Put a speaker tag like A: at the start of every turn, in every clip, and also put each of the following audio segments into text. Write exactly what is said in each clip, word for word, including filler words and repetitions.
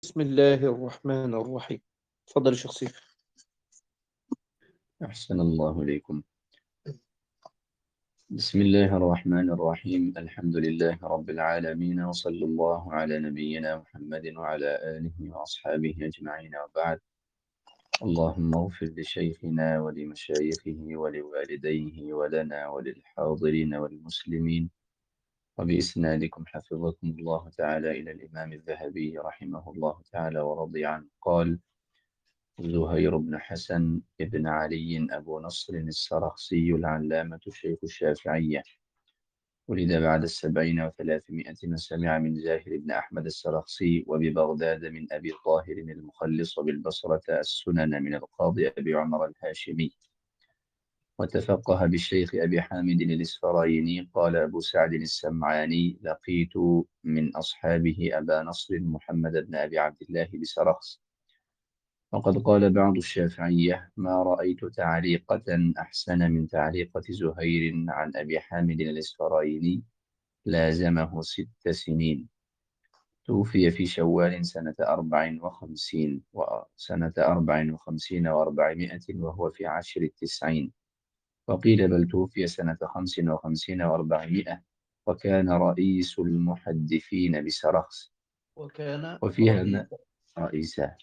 A: بسم الله الرحمن الرحيم. تفضل يا شيخ سيف.
B: أحسن الله إليكم. بسم الله الرحمن الرحيم. الحمد لله رب العالمين، وصلى الله على نبينا محمد وعلى آله وأصحابه أجمعين، وبعد. اللهم اغفر لشيخنا ولمشايخه ولوالديه ولنا وللحاضرين والمسلمين، وبإسنادكم حفظكم الله تعالى إلى الإمام الذهبي رحمه الله تعالى ورضي عنه. قال: زهير بن حسن بن علي أبو نصر السرخسي العلامة شيخ الشافعية، ولد بعد السبعين وثلاثمائة، وسمع من زاهر بن أحمد السرخسي وببغداد من أبي طاهر المخلص بالبصرة السنن من القاضي أبي عمر الهاشمي، وتفقه بالشيخ أبي حامد الإسفرايني. قال أبو سعد السمعاني: لقيت من أصحابه أبا نصر محمد بن أبي عبد الله بسرخس. وقد قال بعض الشافعية: ما رأيت تعليقة أحسن من تعليقة زهير عن أبي حامد الإسفرايني، لازمه ست سنين. توفي في شوال سنة أربع وخمسين وسنة أربع وخمسين وأربعمائة وهو في عشر التسعين، وقيل بل توفي سنة خمس وخمسين وأربعمائة، وكان رئيس المحدثين بسرخس.
A: وكان
B: وفيها
A: رئيس.
B: ما رئيسه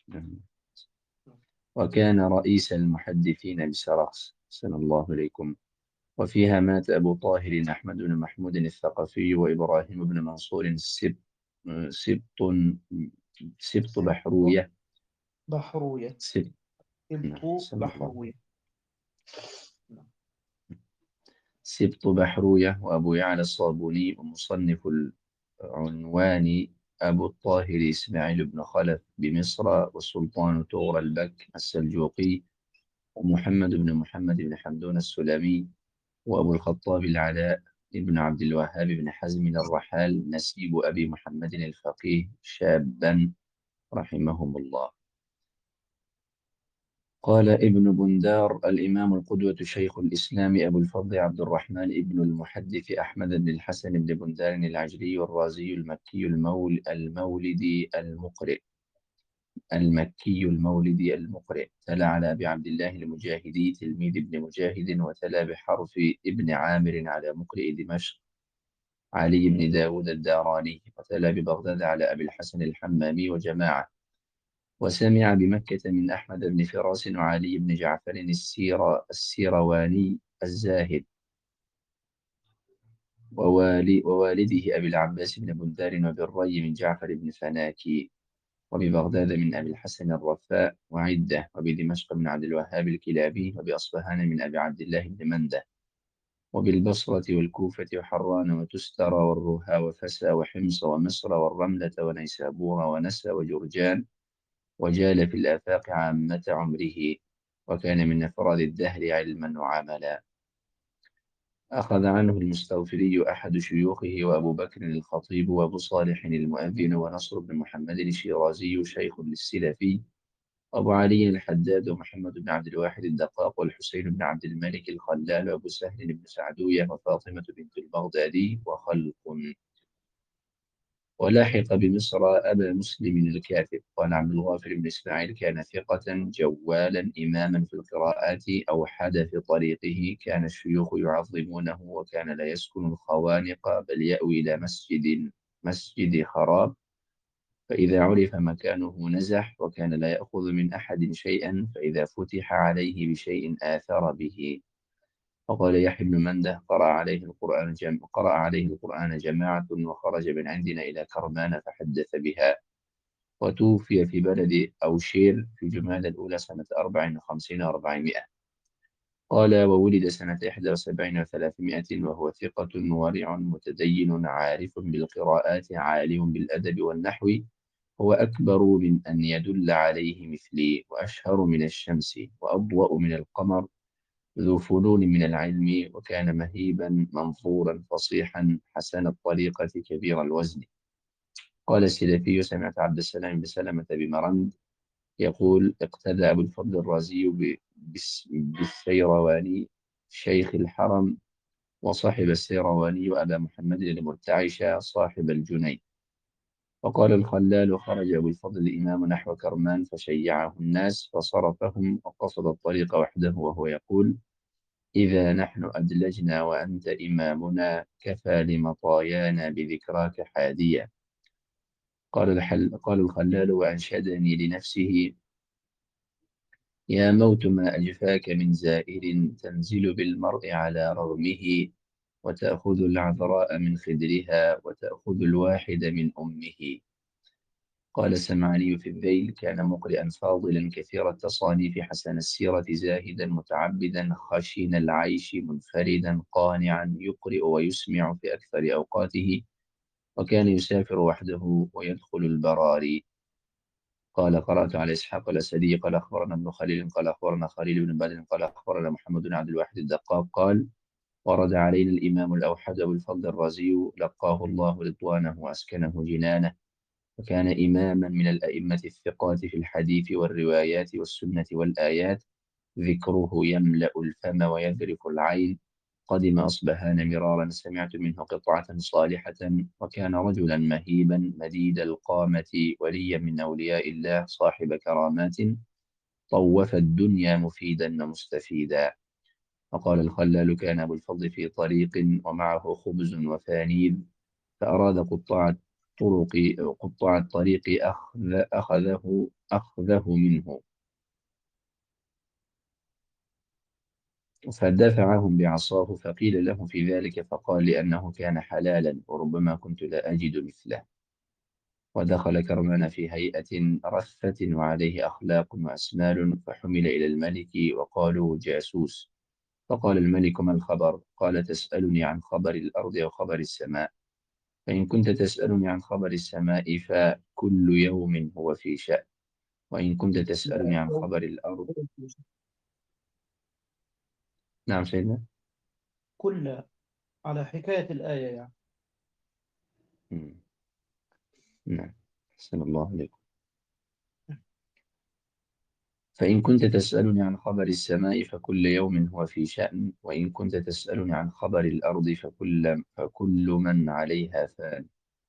B: وكان رئيس المحدثين بسرخس. سن الله إليكم. وفيها مات أبو طاهر أحمد بن محمود الثقفي وإبراهيم بن منصور السبط سبط سبط بحروية.
A: بحروية.
B: سبط نعم،
A: سبط
B: سن الله.
A: بحروية.
B: سبط بحروية. وأبو يعلى الصابوني ومصنف العنوان أبو الطاهر إسماعيل بن خلف بمصر، والسلطان طغرى البك السلجوقي، ومحمد بن محمد بن حمدون السلمي، وأبو الخطاب العلاء ابن عبد الوهاب بن حزم الرحال نسيب أبي محمد الفقيه شابا، رحمهم الله. قال ابن بندار: الإمام القدوة شيخ الإسلام أبو الفضل عبد الرحمن ابن المحدث أحمد بن الحسن بن بندار العجلي الرازي المكي المول المولدي المقرئ المكي المولدي المقرئ تلا على أبي عبد الله المجاهدي تلميذ ابن مجاهد، وتلا بحرف ابن عامر على مقرئ دمشق علي بن داود الداراني، وتلا ببغداد على أبي الحسن الحمامي وجماعة. وسمع بمكة من أحمد بن فراس وعلي بن جعفر السير السيرواني الزاهد، ووالي ووالده أبي العباس بن بندار، وبالري من جعفر بن فناكي، وببغداد من أبي الحسن الرفاء وعدة، وبدمشق من عبد الوهاب الكلابي، وبأصفهان من أبي عبد الله بن منده، وبالبصرة والكوفة وحران وتستر والرها وفسا وحمص ومصر والرملة ونيسابور ونسى وجرجان، وجال في الآفاق عامة عمره، وكان من أفراد الدهر علما وعملا. أخذ عنه المستغفري أحد شيوخه، وأبو بكر الخطيب، وأبو صالح المؤذن، ونصر بن محمد الشيرازي شيخ للسلفي، أبو علي الحداد، ومحمد بن عبد الواحد الدقاق، والحسين بن عبد الملك الخلال، وأبو سهل بن سعدوية، وفاطمة بنت البغدادي، وخلق. ولاحق بمصر أبا مسلم الكاتب. قال عبد الغافر بن إسماعيل: كان ثقة جوالا إماما في القراءات، أوحد في طريقه، كان الشيوخ يعظمونه، وكان لا يسكن الخوانق بل يأوي إلى مسجد مسجد خراب، فإذا عرف مكانه نزح، وكان لا يأخذ من أحد شيئا، فإذا فتح عليه بشيء آثر به. وقال يحيى بن منده: قرأ عليه القرآن جم... قرأ عليه القرآن جماعة، وخرج من عندنا إلى كرمان فحدث بها. وتوفي في بلد أوشير في جمادى الأولى سنة أربع وخمسين وأربعمائة. قال: وولد سنة إحدى وسبعين وثلاثمائة، وهو ثقة ورع متدين عارف بالقراءات عالم بالأدب والنحو، هو أكبر من أن يدل عليه مثلي، وأشهر من الشمس، وأضوأ من القمر، ذو فنون من العلم، وكان مهيبا منظورا فصيحا حسن الطريقة كبير الوزن. قال السلفي: سمعت عبد السلام بن سلمة بمرند يقول: اقتدى أبو الفضل الرازي ب- بس- بالسيرواني شيخ الحرم، وصاحب السيرواني وأبا محمد المرتعش صاحب الجنيد. وقال الخلال: خرج أبو الفضل الإمام نحو كرمان فشيعه الناس فصرفهم وقصد الطريق وحده وهو يقول: إذا نحن أدلجنا وأنت إمامنا كفى لمطايانا بذكراك حاديا. قال الحل قال الخلال وأنشدني لنفسه: يا موت ما أجفاك من زائر تنزل بالمرء على رغمه، وتأخذ العذراء من خدرها وتأخذ الواحد من أمه. قال السمعاني في الذيل: كان مقرئا فاضلا كثير التصانيف حسن السيرة زاهدا متعبدا خشن العيش منفردا قانعا يقرئ ويسمع في أكثر أوقاته، وكان يسافر وحده ويدخل البراري. قال قرأت على إسحاق الأسدي قال أخبرنا ابن خليل قال أخبرنا خليل بن بدر قال أخبرنا محمد بن عبد الواحد الدقاق قال: ورد علينا الإمام الأوحد أبو الفضل الرازي لقاه الله رضوانه وأسكنه جنانه، وكان إماما من الأئمة الثقات في الحديث والروايات والسنة والآيات، ذكره يملأ الفم ويذرف العين. قدم أصبهان مرارا سمعت منه قطعة صالحة، وكان رجلا مهيبا مديد القامة وليا من أولياء الله صاحب كرامات، طوف الدنيا مفيدا ومستفيدا. وقال الخلال: كان أبو الفضل في طريق ومعه خبز وفانيذ، فأراد قطاع الطرق قطاع الطريق أخذ أخذه أخذه منه، فدفعهم بعصاه، فقيل له في ذلك فقال: لأنه كان حلالا وربما كنت لا أجد مثله. ودخل كرمان في هيئة رثة وعليه أخلاق وأسمال، فحمل إلى الملك وقالوا جاسوس. فقال الملك: ما الخبر؟ قال: تسألني عن خبر الأرض أو خبر السماء؟ فإن كنت تسألني عن خبر السماء فكل يوم هو في شأن، وإن كنت تسألني
A: لا،
B: عن
A: هو
B: خبر الأرض. نعم سيدنا.
A: كل على حكاية الآية يعني.
B: مم. نعم. أحسن الله عليكم. فإن كنت تسألني عن خبر السماء فكل يوم هو في شأن، وإن كنت تسألني عن خبر الأرض فكل, فكل من عليها فان.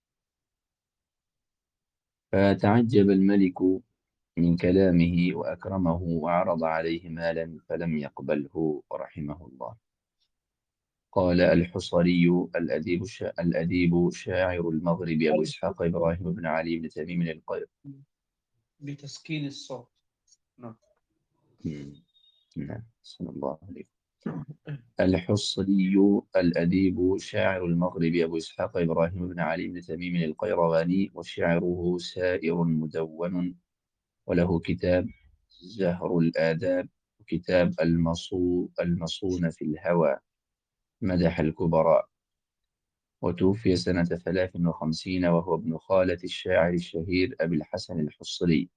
B: فتعجب الملك من كلامه وأكرمه وعرض عليه مالا فلم يقبله رحمه الله. قال الحصري الأديب, الشا... الأديب شاعر المغرب أبو إسحاق إبراهيم بن علي بن تميم القير.
A: بتسكين الصوت. نعم.
B: مم. نعم صلى الله عليه. الحصري الأديب شاعر المغرب أبو إسحاق إبراهيم بن علي بن تميم القيرواني، وشعره سائر مدون، وله كتاب زهر الآداب وكتاب المصو المصون في الهوى مدح الكبراء. وتوفي سنة ثلاث وخمسين وهو ابن خالة الشاعر الشهير أبي الحسن الحصري.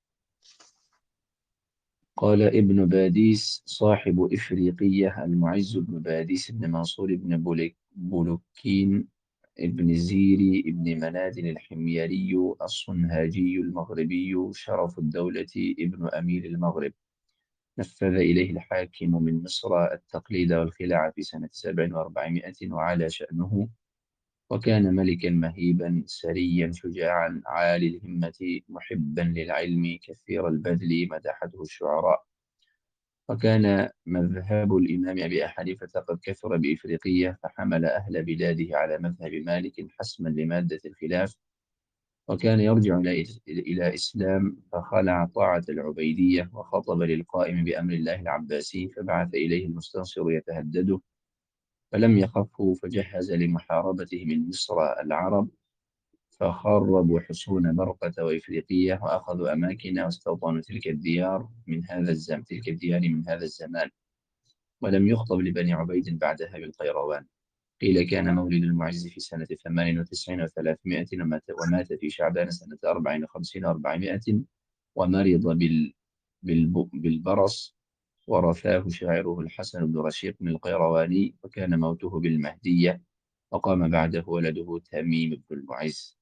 B: قال ابن باديس صاحب إفريقية المعز بن باديس بن منصور بن بولك بولكين ابن زيري ابن مناد الحميري الصنهاجي المغربي شرف الدولة ابن أمير المغرب، نفذ إليه الحاكم من مصر التقليد والخلاع في سنة سبع وأربعمائة وعلى شأنه، وكان ملكا مهيبا سريا شجاعا عالي الهمة محبا للعلم كثير البذل مدحته الشعراء. وكان مذهب الإمام أبي حنيفة قد كثر بإفريقية، فحمل أهل بلاده على مذهب مالك حسما لمادة الخلاف، وكان يرجع إلى إلى إسلام، فخلع طاعة العبيدية وخطب للقائم بأمر الله العباسي، فبعث إليه المستنصر يتهدده، فلم يخفه فجهز لمحاربته من مصر العرب، فخربوا حصون برقة وإفريقية وأخذوا أماكن واستوطنوا تلك الديار من هذا الزمان تلك الديار من هذا الزمان، ولم يخطب لبني عبيد بعدها بالقيروان. قيل كان مولد المعز في سنة ثمان وتسعين وثلاثمائة، ومات, ومات في شعبان سنة أربع وخمسين وأربعمائة، ومرض بال بالب... بالبرص، ورثاه شاعره الحسن بن رشيق من القيرواني، وكان موته بالمهدية، وقام بعده ولده تميم بن المعز.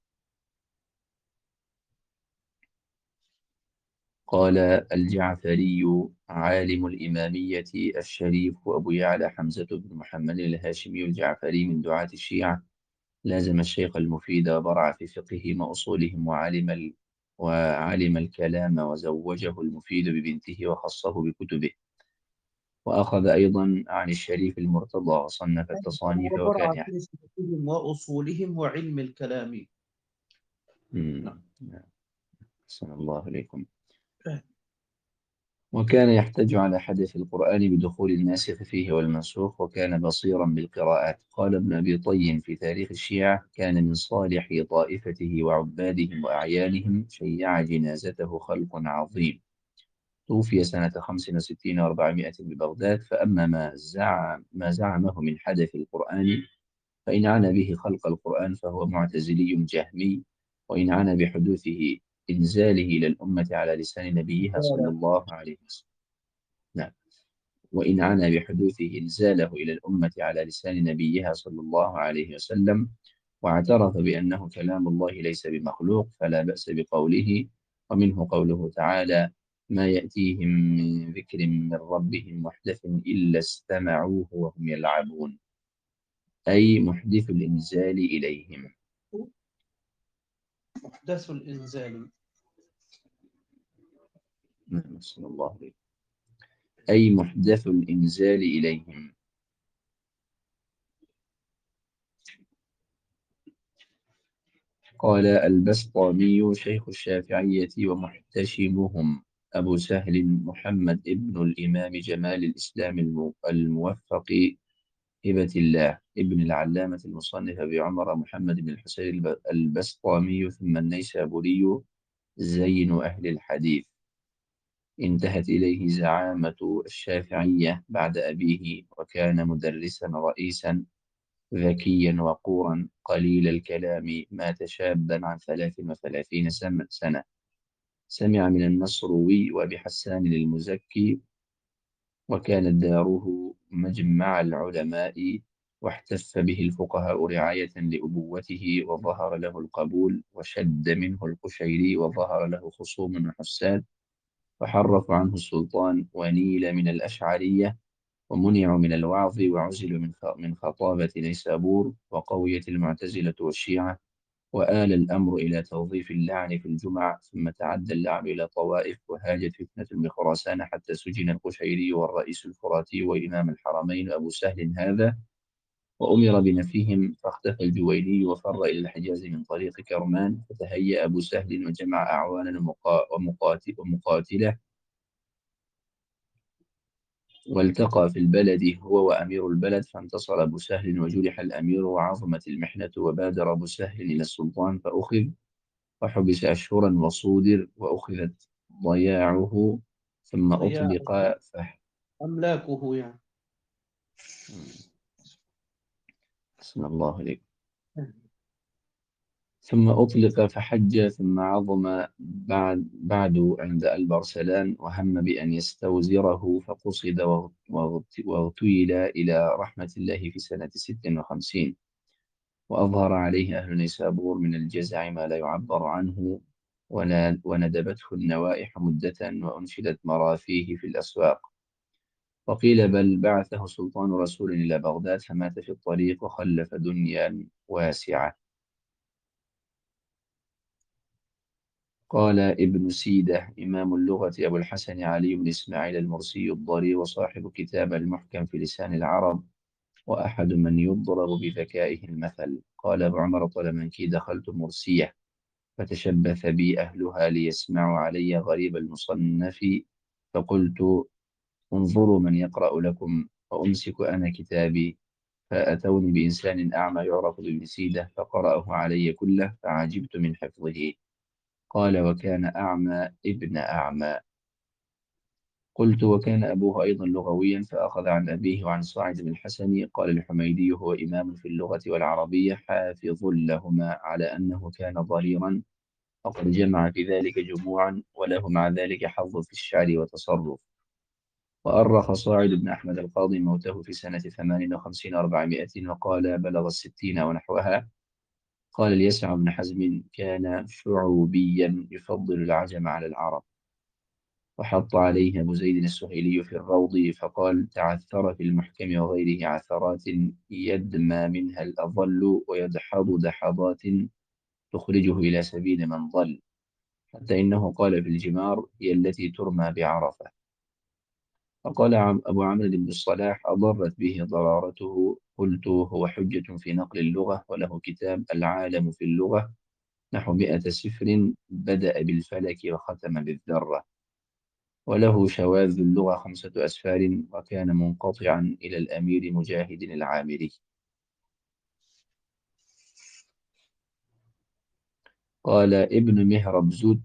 B: قال الجعفري عالم الإمامية الشريف أبو يعلى حمزة بن محمد الهاشمي الجعفري من دعاة الشيعة، لازم الشيخ المفيد وبرع في فقههم وأصولهم وعلم ال... وعلم الكلام وزوجه المفيد ببنته وخصه بكتبه. وأخذ أيضا عن الشريف المرتضى وصنف التصانيف وكان
A: وبرع
B: يحب.
A: في فقههم وأصولهم وعلم الكلام. نعم.
B: أحسن الله إليكم. وكان يحتج على حدث القرآن بدخول الناسخ فيه والمنسوخ، وكان بصيرا بالقراءات. قال ابن أبي طيب في تاريخ الشيعة: كان من صالح طائفته وعبادهم وأعيانهم شيع جنازته خلق عظيم. توفي سنة خمس وستين وأربعمائة ببغداد. فأما ما زعم ما زعمه من حدث القرآن فإن عنى به خلق القرآن فهو معتزلي جهمي، وإن عنى بحدوثه إنزاله إلى الأمة على لسان نبيها صلى الله عليه وسلم. نعم. وإن عنى بحدوثه إنزاله إلى الأمة على لسان نبيها صلى الله عليه وسلم واعترف بأنه كلام الله ليس بمخلوق فلا بأس بقوله. ومنه قوله تعالى: ما يأتيهم من ذكر من ربهم محدث إلا استمعوه وهم يلعبون، أي محدث الإنزال إليهم.
A: محدث الإنزال.
B: نعم، صلى الله عليه. أي محدث الإنزال إليهم. قال البسطامي شيخ الشافعية ومحتشمهم أبو سهل محمد ابن الإمام جمال الإسلام الم- الموفق هبة الله ابن العلامة المصنف أبي عمر محمد بن الحسين الب- البسطامي ثم النيسابوري زين أهل الحديث. انتهت إليه زعامة الشافعية بعد أبيه، وكان مدرسا رئيسا ذكيا وقورا قليل الكلام. مات شابا عن ثلاث وثلاثين سم- سنة. سمع من النصروي وأبي حسان المزكي، وكانت داره مجمع العلماء، واحتف به الفقهاء رعاية لأبوته، وظهر له القبول، وشد منه القشيري، وظهر له خصوم وحساد، فحرف عنه السلطان، ونيل من الأشعرية، ومنع من الوعظ، وعزل من خ- من خطابة نيسابور، وقويت المعتزلة والشيعة، وآل الأمر إلى توظيف اللعن في الجمع، ثم تعدى اللعن إلى طوائف، وهاجت فتنة بخراسان حتى سجن القشيري والرئيس الفراتي وإمام الحرمين أبو سهل هذا، وأمر بنفيهم، فاختفى الجويني وفر إلى الحجاز من طريق كرمان. فتهيأ أبو سهل وجمع أعوانا ومقا- ومقاتل ومقاتلة، والتقى في البلد هو وأمير البلد، فانتصر أبو سهل وجرح الأمير وعظمت المحنة، وبادر أبو سهل إلى السلطان فأخذ وحبس أشهرا وصودر، وأخذت ضياعه ثم أطلق
A: ضياعه
B: فح...
A: أملاكه يعني.
B: بسم الله عليك. ثم أطلق فحج، ثم عظم بعد, بعد عند البرسلان، وهم بأن يستوزره، فقصد واغت- واغت- واغتيل إلى رحمة الله في سنة ست وخمسين. وأظهر عليه أهل نيسابور من الجزع ما لا يعبر عنه، ونا- وندبته النوائح مدة، وأنشدت مرافيه في الأسواق. وقيل بل بعثه سلطان رسول إلى بغداد فمات في الطريق، وخلف دنيا واسعة. قال ابن سيدة إمام اللغة أبو الحسن علي بن إسماعيل المرسي الضري، وصاحب كتاب المحكم في لسان العرب، وأحد من يضرب بذكائه المثل. قال أبو عمر طلمنكي: دخلت مرسية فتشبث بي أهلها ليسمعوا علي غريب المصنف، فقلت: انظروا من يقرأ لكم، وأمسك أنا كتابي. فأتوني بإنسان أعمى يعرف بابن سيدة، فقرأه علي كله، فعجبت من حفظه. قال: وكان أعمى ابن أعمى. قلت: وكان أبوه أيضا لغويا؟ فأخذ عن أبيه وعن صاعد بن الحسن. قال الحميدي: هو إمام في اللغة والعربية حافظ لهما، على أنه كان ضريرا، وقد جمع في ذلك جموعا، وله مع ذلك حظ في الشعر وتصرف. وأرخ صاعد بن أحمد القاضي موته في سنة ثمان وخمسين وأربعمائة، وقال بلغ الستين ونحوها. قال اليسع بن حزم: كان شعوبيا يفضل العجم على العرب. وحط عليه أبو زيد السهيلي في الروض فقال: تعثر في المحكم وغيره عثرات يدمى منها الأضل ويدحض دحضات تخرجه إلى سبيل من ضل، حتى إنه قال في الجمار: هي التي ترمى بعرفة. فقال عم أبو عمرو بن الصلاح: أضرت به ضرارته. قلت: هو حجة في نقل اللغة، وله كتاب العالم في اللغة نحو مئة سفر، بدأ بالفلك وختم بالذرة، وله شواذ اللغة خمسة أسفار، وكان منقطعا إلى الأمير مجاهد العامري. قال ابن مهربزود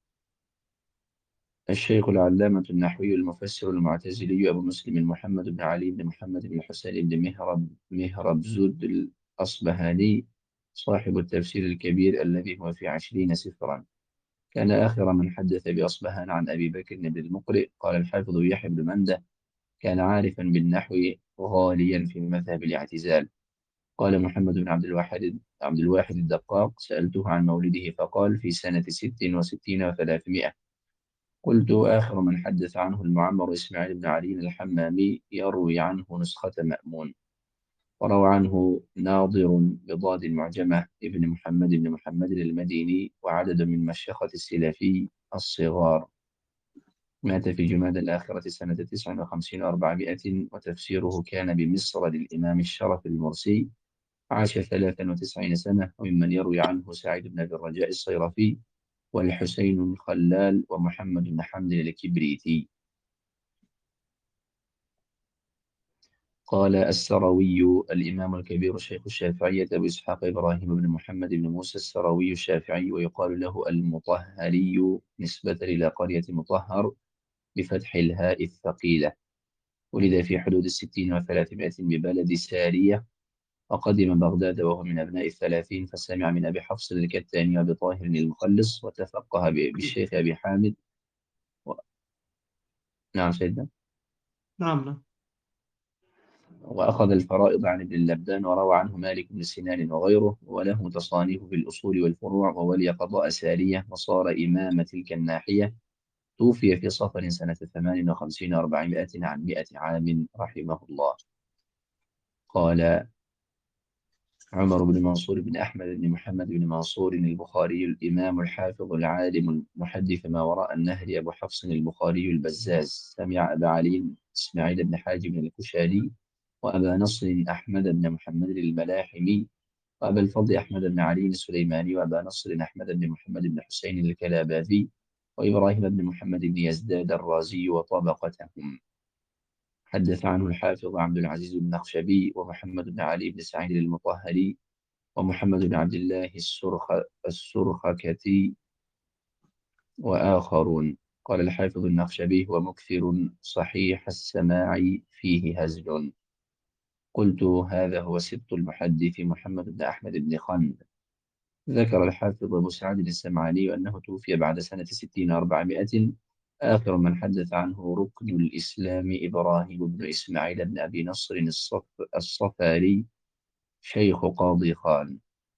B: الشيخ العلامة النحوي المفسر المعتزلي أبو مسلم محمد بن علي بن محمد بن الحسين بن مهرب مهربزود الأصبهاني صاحب التفسير الكبير الذي هو في عشرين سفرا، كان آخر من حدث بأصبهان عن أبي بكر بن المقرئ. قال الحافظ يحيى بن منده: كان عارفا بالنحو غاليا في مذهب الاعتزال. قال محمد بن عبد الواحد عبد الواحد الدقاق: سألته عن مولده فقال: في سنة ست وستين وثلاثمائة. قلت: آخر من حدث عنه المعمر إسماعيل بن علي الحمامي، يروي عنه نسخة مأمون. وروى عنه ناظر بضاد المعجمة ابن محمد بن محمد المديني وعدد من مشيخة السلفي الصغار. مات في جماد الآخرة سنة تسع وخمسين وأربعمائة، وتفسيره كان بمصر للإمام الشرف المرسي، عاش ثلاثا وتسعين سنة. وممن يروي عنه سعيد بن أبي الرجاء الصيرفي، والحسين الخلال، ومحمد بن حمد الكبريتي. قال السروي الإمام الكبير شيخ الشافعية أبو إسحاق إبراهيم بن محمد بن موسى السروي الشافعي، ويقال له المطهري نسبة إلى قرية مطهر بفتح الهاء الثقيلة. ولد في حدود الستين وثلاثمائة ببلد سارية، وقدم بغداد وهو من أبناء الثلاثين، فسمع من أبي حفص الكتاني وأبي طاهر المخلص، وتفقه ب- بالشيخ أبي حامد و... نعم سيدنا.
A: نعم نعم.
B: وأخذ الفرائض عن ابن اللبدان، وروى عنه مالك بن سنان وغيره، وله تصانيف في الأصول والفروع، وولي قضاء سارية، وصار إمام تلك الناحية. توفي في صفر سنة ثمان وخمسين وأربعمائة عن مائة عام رحمه الله. قال عمر بن منصور بن أحمد بن محمد بن منصور البخاري الإمام الحافظ العالم المحدث ما وراء النهر أبو حفص البخاري البزاز، سمع أبا علي إسماعيل بن حاجب الكشاري، وأبا نصر أحمد بن محمد الملاحمي، وأبا الفضل أحمد بن علي السليماني، وأبا نصر أحمد بن محمد بن حسين الكلاباذي، وإبراهيم بن محمد بن يزداد الرازي وطبقتهم. حدث عنه الحافظ عبد العزيز بن النخشبي، ومحمد بن علي بن سعيد المطهري، ومحمد بن عبد الله السرخ السرخكتي، وآخرون. قال الحافظ النخشبي: هو مكثر صحيح السماع فيه هزل. قلت: هذا هو سبط المحدث محمد بن أحمد بن خند. ذكر الحافظ أبو سعد السمعاني أنه توفي بعد سنة ستين وأربعمائة. آخر من حدث عنه ركن الإسلام إبراهيم بن إسماعيل بن أبي نصر الصف الصفاري، شيخ قاضي خان.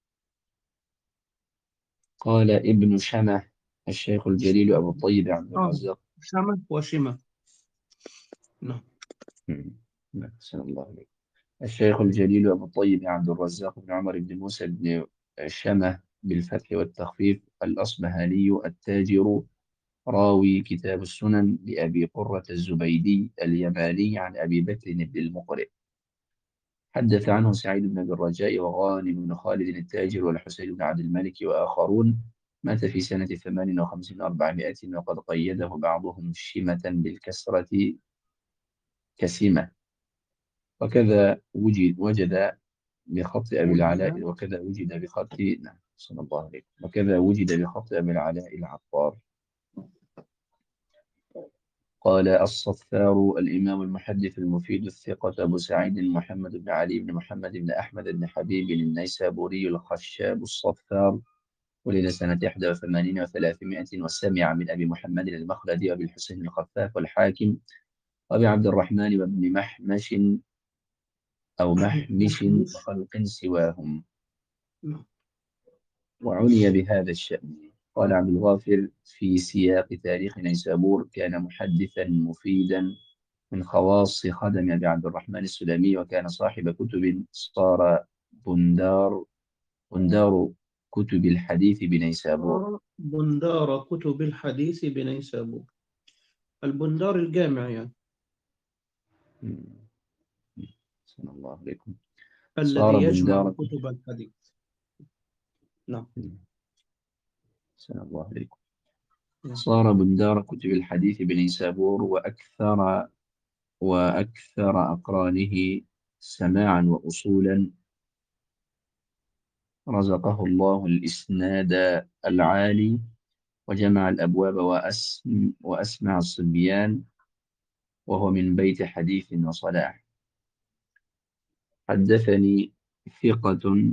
B: قال ابن شمه الشيخ الجليل أبو الطيب عبد
A: آه.
B: الرزاق.
A: شمة وشمة. نعم.
B: مم. أحسن الله عليك. الشيخ الجليل أبو الطيب عبد الرزاق بن عمر بن موسى بن شمه بالفتح والتخفيف الأصبهاني التاجر، راوي كتاب السنن لأبي قرة الزبيدي اليماني عن أبي بكر بن المقرئ. حدث عنه سعيد بن أبي الرجاء وغانم بن خالد التاجر والحسين بن عبد الملك وآخرون. مات في سنة ثمان وخمسين وأربعمائة، وقد قيده بعضهم شمة بالكسرة كسمة. وكذا وجد وجد بخط أبي العلاء
A: وجد.
B: وكذا وجد بخط نعم صلى الله عليه وكذا وجد بخط أبي العلاء العطار. قال الصفار الإمام المحدث المفيد الثقة أبو سعيد محمد بن علي بن محمد بن أحمد بن حبيب النيسابوري الخشاب الصفار، ولد سنة إحدى وثمانين وثلاثمائة، وسمع من أبي محمد المخلدي وأبي الحسين الخفاف والحاكم وأبي عبد الرحمن وابن محمش أو محمش
A: محمش.
B: وخلق سواهم،
A: نعم.
B: وعني بهذا الشأن. قال عبد الغافر في سياق تاريخ نيسابور: كان محدثا مفيدا من خواص خدم أبي عبد الرحمن السلمي، وكان صاحب كتب صار بندار بندار كتب الحديث بنيسابور.
A: آه، بندار كتب الحديث بنيسابور. البندار الجامع يعني،
B: مم. صلى الله عليكم. صار
A: الذي يجمع
B: بندار
A: كتب الحديث. نعم.
B: صلى الله عليكم.
A: نعم.
B: صار بندار كتب الحديث بنيسابور، وأكثر وأكثر أقرانه سماعا وأصولا. رزقه الله الإسناد العالي، وجمع الأبواب وأسم وأسمع الصبيان، وهو من بيت حديث وصلاح. حدثني ثقة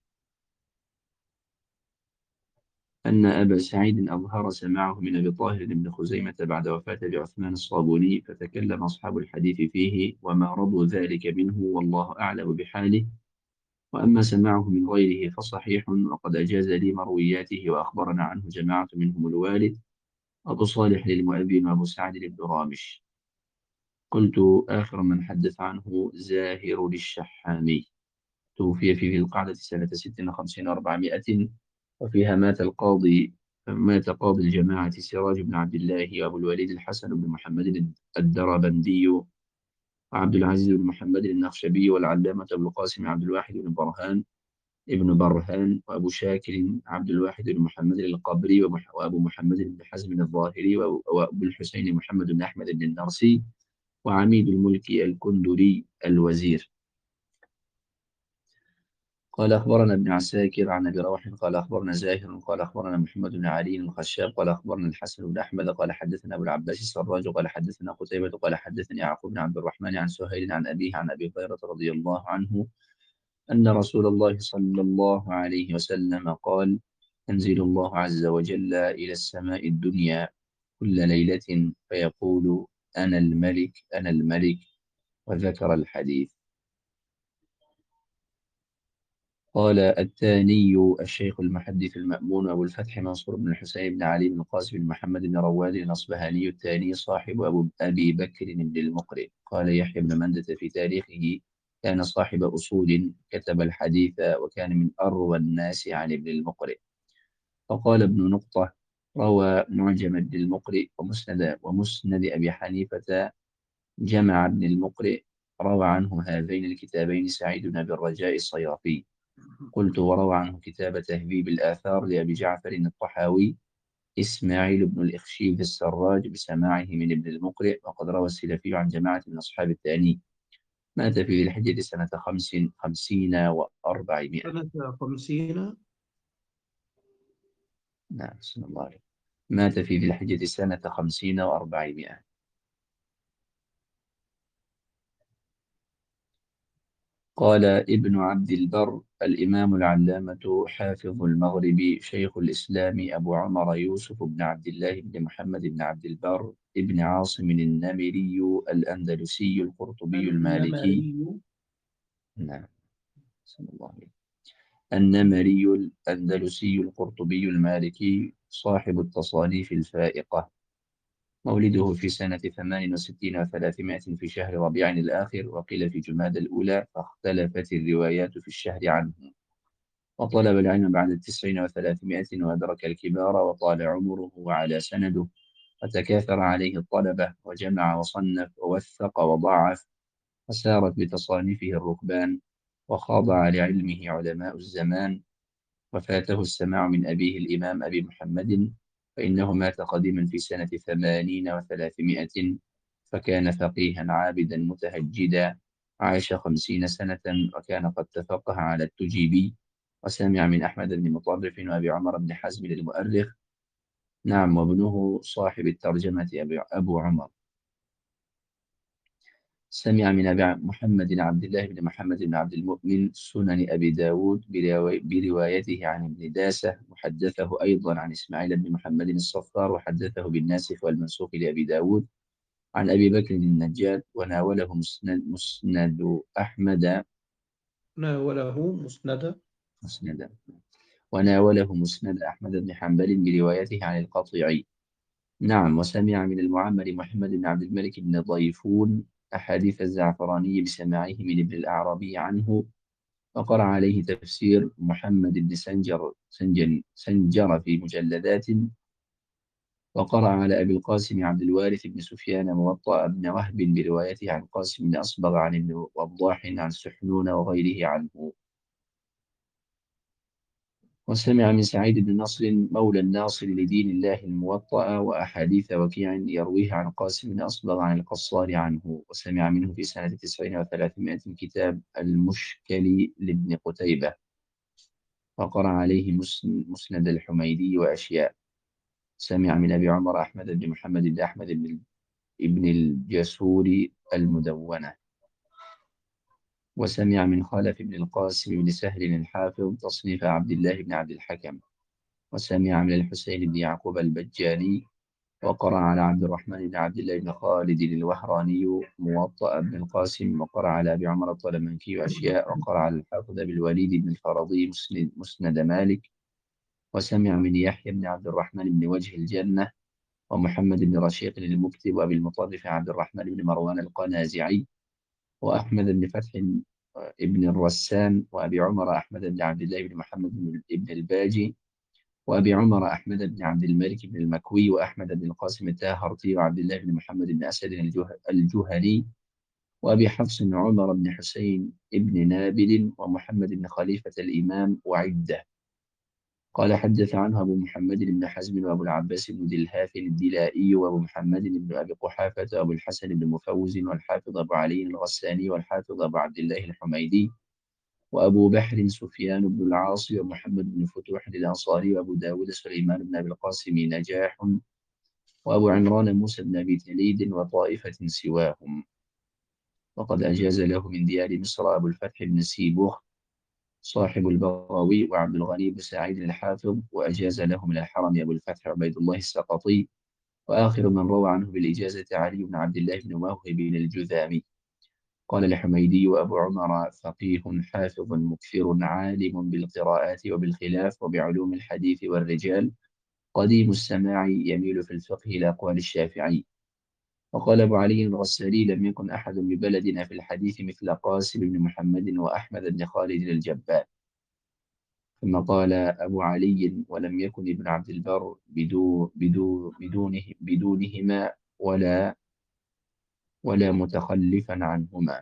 B: أن أبا سعيد أظهر سماعه من أبي طاهر بن خزيمة بعد وفاة أبي عثمان الصابوني، فتكلم أصحاب الحديث فيه وما رضوا ذلك منه، والله أعلم بحاله. وأما سماعه من غيره فصحيح، وقد أجاز لي مروياته، وأخبرنا عنه جماعة منهم الوالد أبو صالح للمؤذن وأبو سعد بن رامش. قلت: آخر من حدث عنه زاهر للشحامي، توفي في ذي القعدة سنة ست وخمسين وأربعمائة، وفيها مات القاضي مات قاضي الجماعة سراج بن عبد الله، وأبو الوليد الحسن بن محمد الدربندي، وعبد العزيز بن محمد النخشبي، والعلامة أبو القاسم عبد الواحد بن برهان ابن برهان، وأبو شاكر عبد الواحد بن محمد القبري، ومح- وأبو محمد بن حزم الظاهري، وأبو وأبو الحسين محمد بن أحمد بن النرسي، وعميد الملك الكندري الوزير. قال أخبرنا ابن عساكر عن أبي روح قال أخبرنا زاهر قال أخبرنا محمد بن علي الخشاب قال أخبرنا الحسن بن أحمد قال حدثنا أبو العباس السراج قال حدثنا قتيبة قال حدثني يعقوب بن عبد الرحمن عن سهيل عن أبيه عن أبي هريرة رضي الله عنه أن رسول الله صلى الله عليه وسلم قال: ينزل الله عز وجل إلى السماء الدنيا كل ليلة فيقول: أنا الملك أنا الملك، وذكر الحديث. قال الثاني الشيخ المحدث المأمون أبو الفتح منصور بن الحسين بن علي بن القاسم بن محمد بن رواد الأصبهاني الثاني صاحب أبو أبي بكر بن المقرئ. قال يحيى بن مندة في تاريخه: كان صاحب أصول، كتب الحديث، وكان من أروى الناس عن ابن المقرئ. فقال ابن نقطة: روى معجم ابن المقرئ ومسند ومسند أبي حنيفة جمع ابن المقرئ. روى عنه هذين الكتابين سعيد بن أبي الرجاء الصيرفي. قلت: وروى عنه كتاب تهذيب الآثار لأبي جعفر الطحاوي إسماعيل بن الإخشيد السراج بسماعه من ابن المقرئ. وقد روى السلفي عن جماعة من أصحاب التاني. مات في ذي الحجة سنة خمس خمسين وأربعمائة.
A: سنة خمسين.
B: نعم، صلى الله عليه. مات في ذي الحجة سنة خمسين وأربعمائة. قال ابن عبد البر الإمام العلامة حافظ المغرب شيخ الإسلام أبو عمر يوسف بن عبد الله بن محمد بن عبد البر ابن عاصم النمري الأندلسي القرطبي المالكي.
A: النمري.
B: نعم، صلى الله عليه. النمري الأندلسي القرطبي المالكي صاحب التصانيف الفائقة. مولده في سنة ثمان وستين وثلاثمائة في شهر ربيع الآخر، وقيل في جماد الأولى، فاختلفت الروايات في الشهر عنه. وطلب العلم بعد التسعين وثلاثمائة، وأدرك الكبار، وطال عمره وعلى سنده، وتكاثر عليه الطلبة، وجمع وصنف ووثق وضاعف، وسارت بتصانيفه الركبان، وخاضع لعلمه علماء الزمان. وفاته السماع من أبيه الإمام أبي محمد، فإنه مات قديما في سنة ثمانين وثلاثمائة، فكان فقيها عابدا متهجدا، عاش خمسين سنة، وكان قد تفقه على التجيبي، وسمع من أحمد بن مطرف وأبي عمر بن حزم المؤرخ. نعم، وابنه صاحب الترجمة أبي أبو عمر. سمع من أبي محمد عبد الله بن محمد بن عبد المؤمن سنن أبي داود برواي- بروايته عن ابن داسة، وحدثه أيضا عن إسماعيل بن محمد الصفار، وحدثه بالناسخ والمنسوخ لأبي داود عن أبي بكر النجاد، وناوله مسند, مسند أحمد
A: ناوله مسندا.
B: مسندا وناوله مسند أحمد بن حنبل بروايته عن القطيعي. نعم. وسمع من المعمر محمد بن عبد الملك بن ضيفون أحاديث الزعفراني بسماعه من ابن الأعرابي عنه، وقرأ عليه تفسير محمد بن سنجر سنجن سنجر في مجلدات، وقرأ على أبي القاسم عبد الوارث بن سفيان موطأ بن وهب بروايته عن قاسم بن أصبغ عن ابن وضاح عن سحنون وغيره عنه. وسمع من سعيد بن نصر مولى الناصر لدين الله الموطأ وأحاديث وكيع يرويه عن قاسم بن أصبغ عن القصار عنه. وسمع منه في سنة تسعين وثلاثمائة كتاب المشكل لابن قتيبة، وقرأ عليه مسند الحميدي وأشياء. سمع من أبي عمر أحمد بن محمد بن أحمد بن ابن الجسور المدونة. وسمع من خلف بن القاسم بن سهل الحافظ تصنيف عبد الله بن عبد الحكم. وسمع من الحسين بن يعقوب البجاني، وقرأ على عبد الرحمن بن عبد الله بن خالد الوهراني موطأ بن القاسم. وقرأ على أبي عمر الطلمنكي أشياء. وقرأ على الحافظ بالوليد بن الفرضي مسند, مسند مالك. وسمع من يحيى بن عبد الرحمن بن وجه الجنة، ومحمد بن رشيق المكتب، وأبي المطرف عبد الرحمن بن مروان القنازعي، وأحمد بن فتح ابن الرسان، وأبي عمر أحمد بن عبد الله بن محمد بن الباجي، وأبي عمر أحمد بن عبد الملك بن المكوي، وأحمد بن القاسم التاهرتي، وعبد الله بن محمد بن أسد الجه- الجهني، وأبي حفص عمر بن حسين بن نابل، ومحمد بن خليفة الإمام وعدة. قال حدث عنه أبو محمد بن حزم، وأبو العباس بن دلهاف الدلائي، وأبو محمد بن أبي قحافة، وأبو الحسن بن مفوز، والحافظ أبو علي الغساني، والحافظ أبو عبد الله الحميدي، وأبو بحر سفيان بن العاص، ومحمد بن فتوح الأنصاري، وأبو داود سليمان بن أبي القاسم نجاح، وأبو عمران موسى بن أبي تليد، وطائفة سواهم. وقد أجاز له من ديار مصر أبو الفتح بن سيبوخ صاحب البغوي، وعبد الغني بن سعيد الحافظ. وأجاز له من الحرم أبو الفتح عبيد الله السقطي. وآخر من روى عنه بالإجازة علي بن عبد الله بن موهب الجذامي. قال الحميدي: وأبو عمر فقيه حافظ مكثر عالم بالقراءات وبالخلاف وبعلوم الحديث والرجال، قديم السماع يميل في الفقه إلى أقوال الشافعي. وقال أبو علي الغسالي: لم يكن أحد ببلدنا في الحديث مثل قاسم بن محمد وأحمد بن خالد الجبال. ثم قال أبو علي: ولم يكن ابن عبد البر بدو بدو بدونه بدونهما ولا ولا متخلفا عنهما.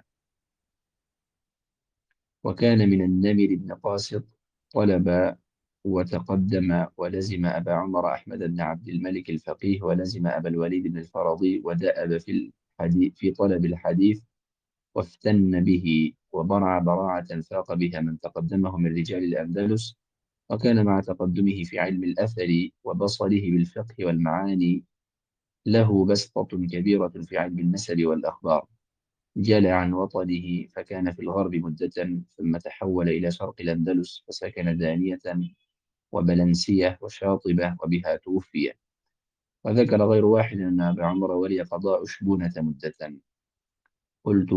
B: وكان من النمر بن قاسط طلب وتقدم، ولزم أبا عمر أحمد بن عبد الملك الفقيه، ولزم أبا الوليد بن الفرضي، ودأب في الحديث في طلب الحديث، وافتن به، وبرع براعة فاق بها من تقدمه من رجال الأندلس. وكان مع تقدمه في علم الأثر وبصره بالفقه والمعاني له بسطة كبيرة في علم النسب والأخبار. جال عن وطنه فكان في الغرب مدة، ثم تحول إلى شرق الأندلس فسكن دانية وبلنسية وشاطبة، وبها توفي. وذكر غير واحد أن أبا عمر ولي قضاء أشبونة مدة. قلت: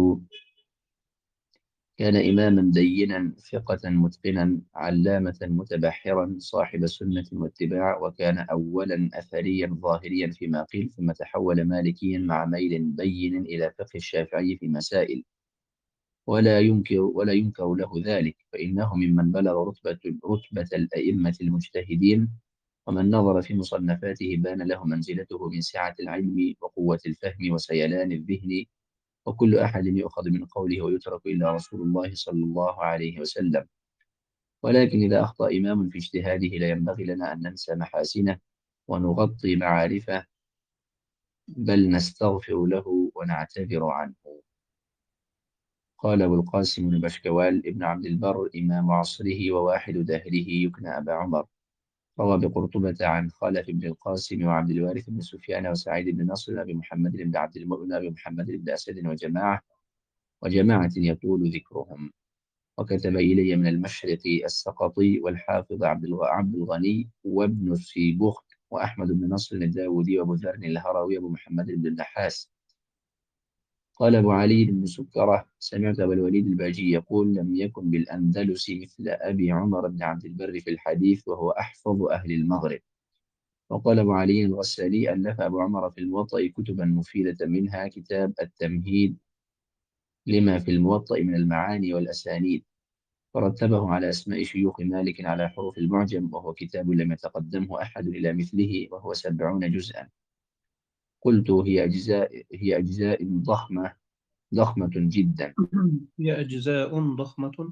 B: كان إماما دينا ثقة متقنا علامة متبحرا صاحب سنة واتباع، وكان أولا أثريا ظاهريا فيما قيل، ثم تحول مالكيا مع ميل بين إلى فقه الشافعي في مسائل، ولا ينكر ولا ينكر له ذلك، فإنه ممن بلغ رتبة رتبة الأئمة المجتهدين. ومن نظر في مصنفاته بان له منزلته من سعة العلم وقوة الفهم وسيلان الذهن، وكل أحد يؤخذ من قوله ويترك إلا رسول الله صلى الله عليه وسلم. ولكن إذا أخطأ إمام في اجتهاده لا ينبغي لنا أن ننسى محاسنه ونغطي معارفه، بل نستغفر له ونعتذر عنه. قال أبو القاسم بن بشكوال ابن عبد البر إمام عصره وواحد دهره يكنى أبا عمر، روى بقرطبة عن خلف بن القاسم وعبد الوارث بن سفيان وسعيد بن نصر وأبي محمد بن عبد المؤمن وأبي محمد بن أسد وجماعة وجماعة يطول ذكرهم. وكتب إلي من المشرق السقطي والحافظ عبد الغ- عبد الغني وابن سيبخت وأحمد بن نصر الداودي وأبو ذر الهروي وأبو محمد بن النحاس. قال أبو علي بن سكرة سمعت أبا الوليد الباجي يقول لم يكن بالأندلس مثل أبي عمر بن عبد البر في الحديث وهو أحفظ أهل المغرب. وقال أبو علي الغسالي ألف أبو عمر في الموطأ كتبا مفيدة منها كتاب التمهيد لما في الموطأ من المعاني والأسانيد، فرتبه على أسماء شيوخ مالك على حروف المعجم، وهو كتاب لم يتقدمه أحد إلى مثله، وهو سبعون جزءا. قلت هي أجزاء هي أجزاء ضخمة ضخمة جدا.
A: هي أجزاء ضخمة.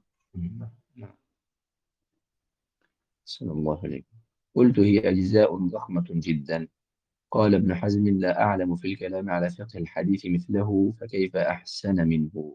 B: صلى الله عليه. قلت هي أجزاء ضخمة جدا. قال ابن حزم لا أعلم في الكلام على فقه الحديث مثله، فكيف أحسن منه.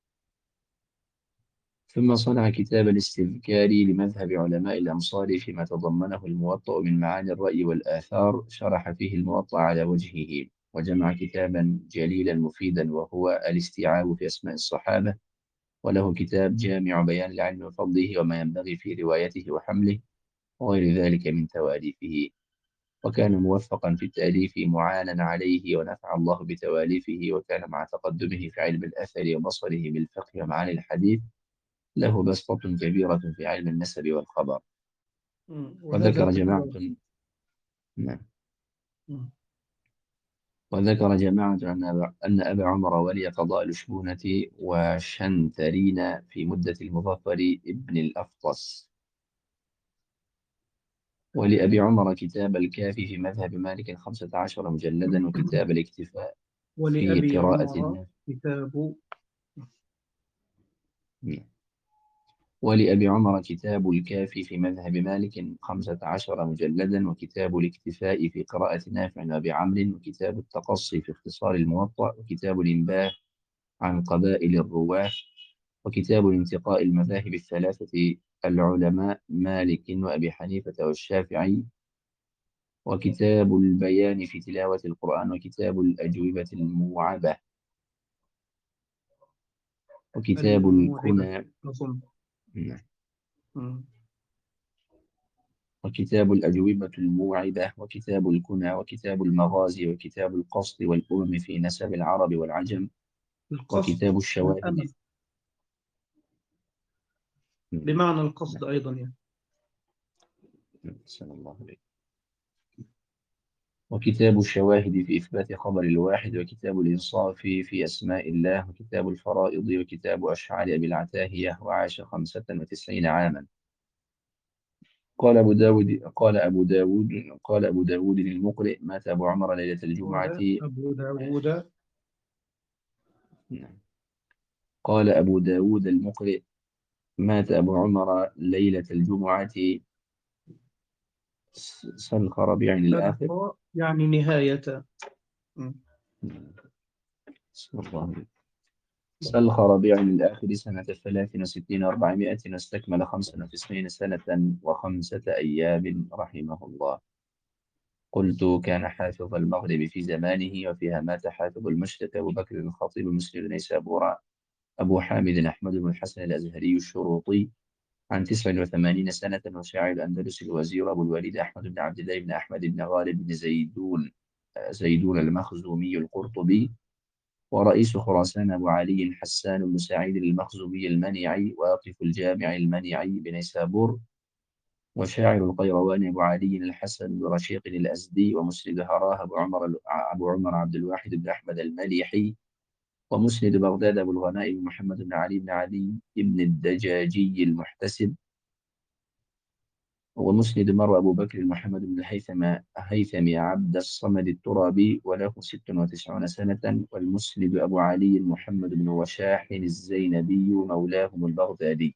B: ثم صنع كتاب الاستذكار لمذهب علماء الأمصار فيما تضمنه الموطأ من معاني الرأي والآثار، شرح فيه الموطأ على وجهه، وجمع كتابا جليلا مفيدا وهو الاستيعاب في أسماء الصحابة، وله كتاب جامع بيان العلم وفضله وما ينبغي في روايته وحمله، وغير ذلك من تواليفه. وكان موفقا في التأليف معانا عليه، ونفع الله بتواليفه، وكان مع تقدمه في علم الأثر وبصره بالفقه ومعاني الحديث له بسطة كبيرة في علم النسب والخبر.
A: مم. وهذا
B: وذكر جماعة
A: كتب.
B: نعم.
A: مم.
B: وذكر جماعة أن أبا أن أبا عمر ولي قضاء الأشبونة وشنترين في مدة المظفر ابن الأفطس. ولأبي عمر كتاب الكافي في مذهب مالك خمسة عشر مجلدا، وكتاب الاكتفاء في
A: ولأبي
B: قراءة
A: عمر
B: النافع.
A: كتاب.
B: ولأبي عمر كتاب الكافي في مذهب مالك خمسة عشر مجلدا، وكتاب الاكتفاء في قراءة نافع وأبي عمرو، وكتاب التقصي في اختصار الموطأ، وكتاب الإنباه عن قبائل الرواة، وكتاب الانتقاء المذاهب الثلاثة العلماء مالك وأبي حنيفة والشافعي، وكتاب البيان في تلاوة القرآن، وكتاب الأجوبة الموعبة، وكتاب
A: الموعبة
B: الكنى.
A: أظن. مم.
B: وكتاب الأجوبة الموعبة، وكتاب الكنى، وكتاب المغازي، وكتاب القصد والأمم في نسب العرب والعجم،
A: القصد
B: وكتاب الشواهد.
A: الأمل بمعنى القصد أيضا يعني.
B: صلى الله عليه. وكتاب الشواهد في إثبات خبر الواحد، وكتاب الإنصاف في أسماء الله، وكتاب الفرائض، وكتاب أشعار أبي العتاهية، وعاش خمسة وتسعين عاما. قال أبو داود قال أبو داود قال أبو داود المقرئ مات أبو عمر ليلة الجمعة.
A: قال أبو داود.
B: نعم. قال أبو داود المقرئ مات أبو عمر ليلة الجمعة سلخ ربيع الآخر.
A: سلخ يعني نهاية. مم.
B: بسم الله. سلخ ربيع الآخر سنة ثلاث وستين أربعمائة، واستكمل خمس وتسعين سنة وخمسة أيام رحمه الله. قلت كان حافظ المغرب في زمانه، وفيها مات حافظ المشرق أبو بكر الخطيب مسلم بن نيسابور أبو حامد أحمد بن الحسن الأزهري الشروطي عن تسع وثمانين سنة، وشاعر الأندلس الوزير أبو الوليد أحمد بن عبد الله بن أحمد بن غالب بن زيدون زيدون المخزومي القرطبي، ورئيس خراسان أبو علي حسان بن سعيد المخزومي المنيعي، واقف الجامع المنيعي بنيسابور، وشاعر القيروان أبو علي الحسن بن رشيق الأزدي، ومسند هراه أبو عمر أبو عمر عبد الواحد بن أحمد المليحي، ومسند بغداد أبو الغنائم محمد بن علي بن علي بن الدجاجي المحتسب، ومسند مر أبو بكر محمد بن هيثم هيثم عبد الصمد الترابي وله ست وتسعون سنة، والمسند أبو علي محمد بن وشاح الزينبي مولاهم البغدادي.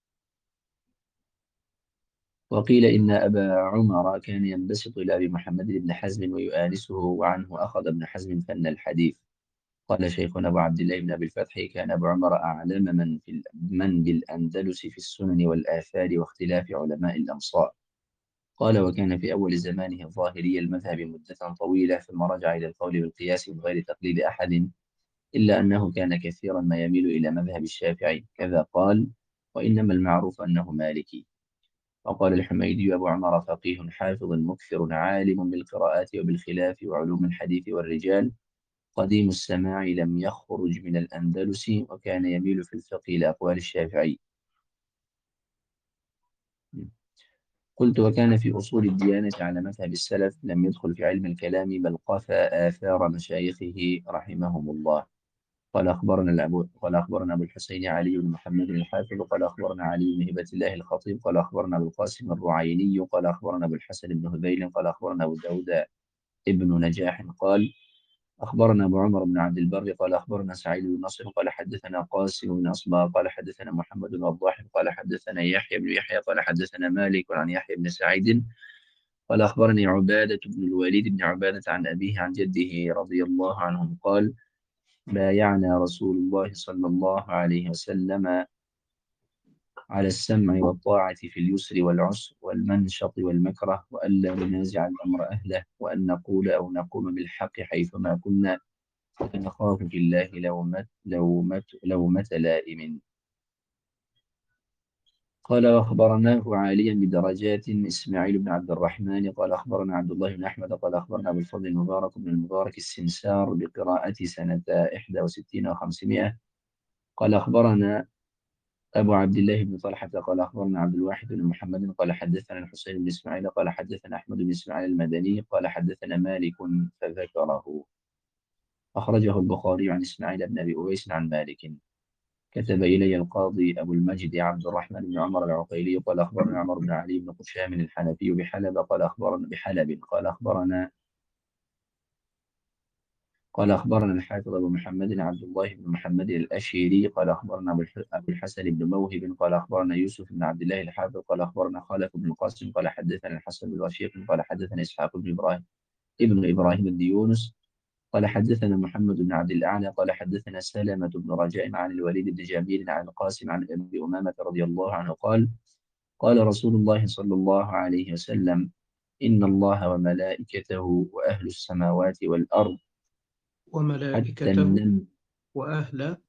B: وقيل إن أبا عمر كان ينبسط إلى أبي محمد بن حزم ويؤانسه، وعنه أخذ ابن حزم فن الحديث. قال شيخنا أبو عبد الله بن أبي الفتح كان أبو عمر أعلم من في من بالأندلس في السنن والآثار واختلاف علماء الأمصار. قال وكان في أول زمانه ظاهري المذهب مدة طويلة، ثم رجع إلى القول بالقياس من غير تقليد أحد، إلا أنه كان كثيرا ما يميل إلى مذهب الشافعي كذا قال، وإنما المعروف أنه مالكي. وقال الحميدي أبو عمر فقيه حافظ مكثر عالم بالقراءات وبالخلاف وعلوم الحديث والرجال، قديم السماع لم يخرج من الأندلس، وكان يميل في الفقه إلى أقوال الشافعي. قلت: وكان في أصول الديانة على مذهب السلف، لم يدخل في علم الكلام بل قفى آثار مشايخه رحمهم الله. قال أخبرنا الأبو قال أخبرنا أبو الحسين علي بن محمد الحافظ قال أخبرنا علي بن هبة الله الخطيب قال أخبرنا أبو القاسم الرعيني قال أخبرنا أبو الحسن بن هذيل قال أخبرنا أبو داود ابن نجاح قال أخبرنا أبو عمر بن عبد البر قال أخبرنا سعيد بن نصر قال حدثنا قاسم بن أصبغ قال حدثنا محمد بن وضاح قال حدثنا يحيى بن يحيى قال حدثنا مالك عن يحيى بن سعيد قال أخبرني عبادة بن الوليد بن عبادة عن أبيه عن جده رضي الله عنهم قال: بايعنا رسول الله صلى الله عليه وسلم على السمع والطاعة في اليسر والعسر والمنشط والمكره، وألا ننازع الأمر أهله، وأن نقول أو نقوم بالحق حيثما كنا، ونخاف في الله لومة لومة لومة لائم. قال: وأخبرناه عاليا بدرجات إسماعيل بن عبد الرحمن قال أخبرنا عبد الله بن أحمد قال أخبرنا أبو الفضل المبارك بن المبارك السمسار بقراءة سنة إحدى وستين وخمسمائة قال أخبرنا أبو عبد الله بن طلحة قال أخبرنا عبد الواحد بن محمد قال حدثنا الحسين بن إسماعيل قال حدثنا أحمد بن إسماعيل المدني قال حدثنا مالك فذكره. أخرجه البخاري عن إسماعيل بن أبي أويس عن مالك. كتب إلي القاضي أبو المجد عبد الرحمن بن عمر العقيلي قال أخبرنا عمر بن علي بن قشام الحنفي بحلب قال أخبرنا بحلب قال أخبرنا قال أخبرنا الحافظ أبو محمد عبد الله بن محمد الأشيري قال أخبرنا أبو الح- أبو الحسن بن موهب قال أخبرنا يوسف بن عبد الله الحافظ قال أخبرنا خالد بن القاسم قال حدثنا الحسن بن رشيق قال حدثنا إسحاق بن إبراهيم ابن إبراهيم بن يونس قال حدثنا محمد بن عبد الأعلى قال حدثنا سلمة بن رجاء عن الوليد بن جميل عن القاسم عن أبي أمامة رضي الله عنه قال: قال رسول الله صلى الله عليه وسلم: إن الله وملائكته وأهل السماوات والأرض حتى
A: وملائكته
B: النمل.
A: وأهل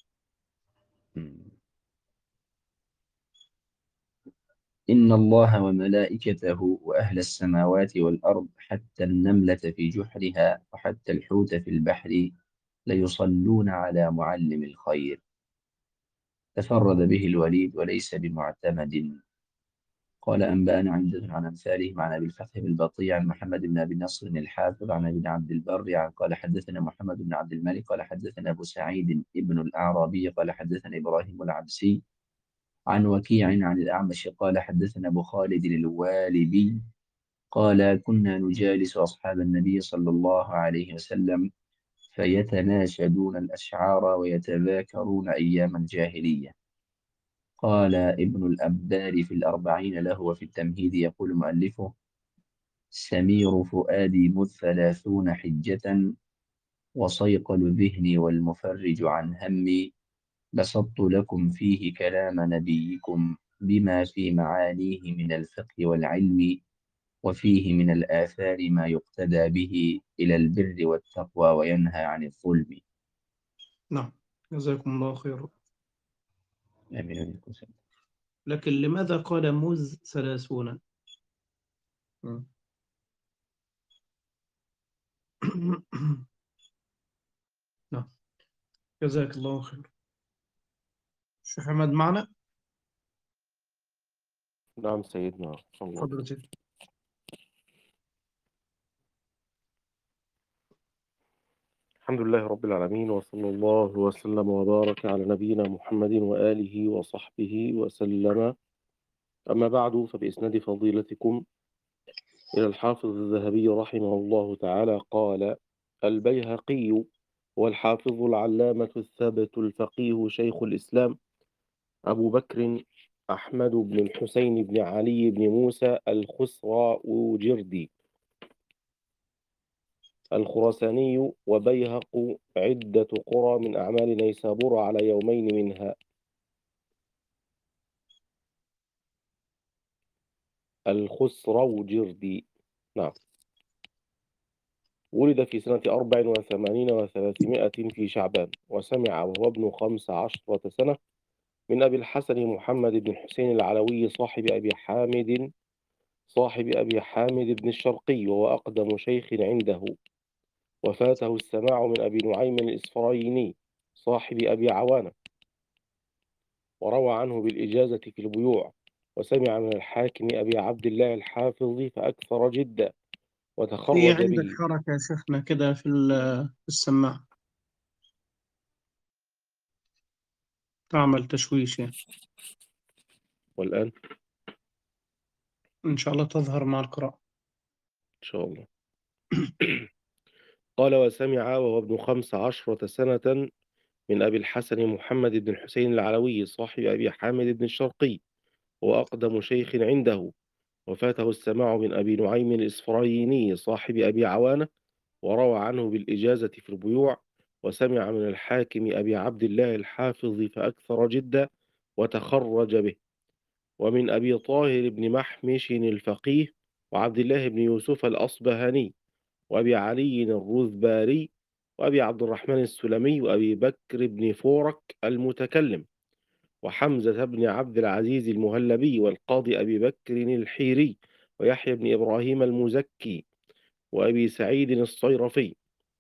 B: إن الله وملائكته وأهل السماوات والأرض حتى النملة في جحرها وحتى الحوت في البحر ليصلون على معلم الخير. تفرد به الوليد وليس بمعتمد. قال: أنبأنا عندنا عن أمثالهم عن أبي الفتح بالبطيء عن محمد بن أبي نصر الحافظ عن ابن عبد البر عن قال حدثنا محمد بن عبد الملك قال حدثنا أبو سعيد ابن الأعرابي قال حدثنا إبراهيم العبسي عن وكيع عن الأعمش قال حدثنا أبو خالد الوالبي قال: كنا نجالس أصحاب النبي صلى الله عليه وسلم فيتناشدون الأشعار ويتذاكرون أيام الجاهلية. قال ابن الأبدار في الأربعين له وفي التمهيد يقول مؤلفه: سمير فؤادي مذ ثلاثون حجة، وصيقل ذهني والمفرج عن همي، بسطت لكم فيه كلام نبيكم بما في معانيه من الفقه والعلم، وفيه من الآثار ما يقتدى به إلى البر والتقوى وينهى عن الظلم.
A: نعم، جزاكم الله خيرا.
B: آمين وإياكم.
A: لكن لماذا قال مذ ثلاثون؟ م. نعم، جزاك الله خير. شيخ أحمد معنا
C: نعم سيدنا صلى الله عليه وسلم.
A: حضرتك.
C: الحمد لله رب العالمين، وصلى الله وسلم وبارك على نبينا محمد وآله وصحبه وسلم. أما بعد، فبإسناد فضيلتكم إلى الحافظ الذهبي رحمه الله تعالى قال: البيهقي والحافظ العلامة الثابت الفقيه شيخ الإسلام أبو بكر أحمد بن الحسين بن علي بن موسى الخسراوجردي الخراساني، وبيهق عدة قرى من أعمال نيسابور على يومين منها. الخسروجردي، نعم. ولد في سنة أربع وثمانين وثلاثمائة في شعبان، وسمع وهو ابن خمس عشرة سنة من أبي الحسن محمد بن حسين العلوي صاحب أبي حامد صاحب أبي حامد بن الشرقي، وهو أقدم شيخ عنده، وفاته السماع من أبي نعيم الإسفرايني صاحب أبي عوانة، وروى عنه بالإجازة في البيوع، وسمع من الحاكم أبي عبد الله الحافظ فأكثر جدا
A: في
C: وتخرج
A: عندك
C: به.
A: حركة يا شيخنا كده في ال- في السماعة، تعمل تشويش يعني.
C: والآن
A: إن شاء الله تظهر مع القراءة.
C: إن شاء الله. قال: وسمع وهو ابن خمس عشرة سنة من أبي الحسن محمد بن الحسين العلوي صاحب أبي حامد بن الشرقي، وأقدم شيخ عنده. وفاته السماع من أبي نعيم الإسفرايني صاحب أبي عوانة، وروى عنه بالإجازة في البيوع، وسمع من الحاكم أبي عبد الله الحافظ فأكثر جدا وتخرج به. ومن أبي طاهر بن محمش الفقيه، وعبد الله بن يوسف الأصبهاني، وأبي علي الرذباري، وأبي عبد الرحمن السلمي، وأبي بكر بن فورك المتكلم، وحمزة بن عبد العزيز المهلبي، والقاضي أبي بكر الحيري، ويحيى بن إبراهيم المزكي، وأبي سعيد الصيرفي،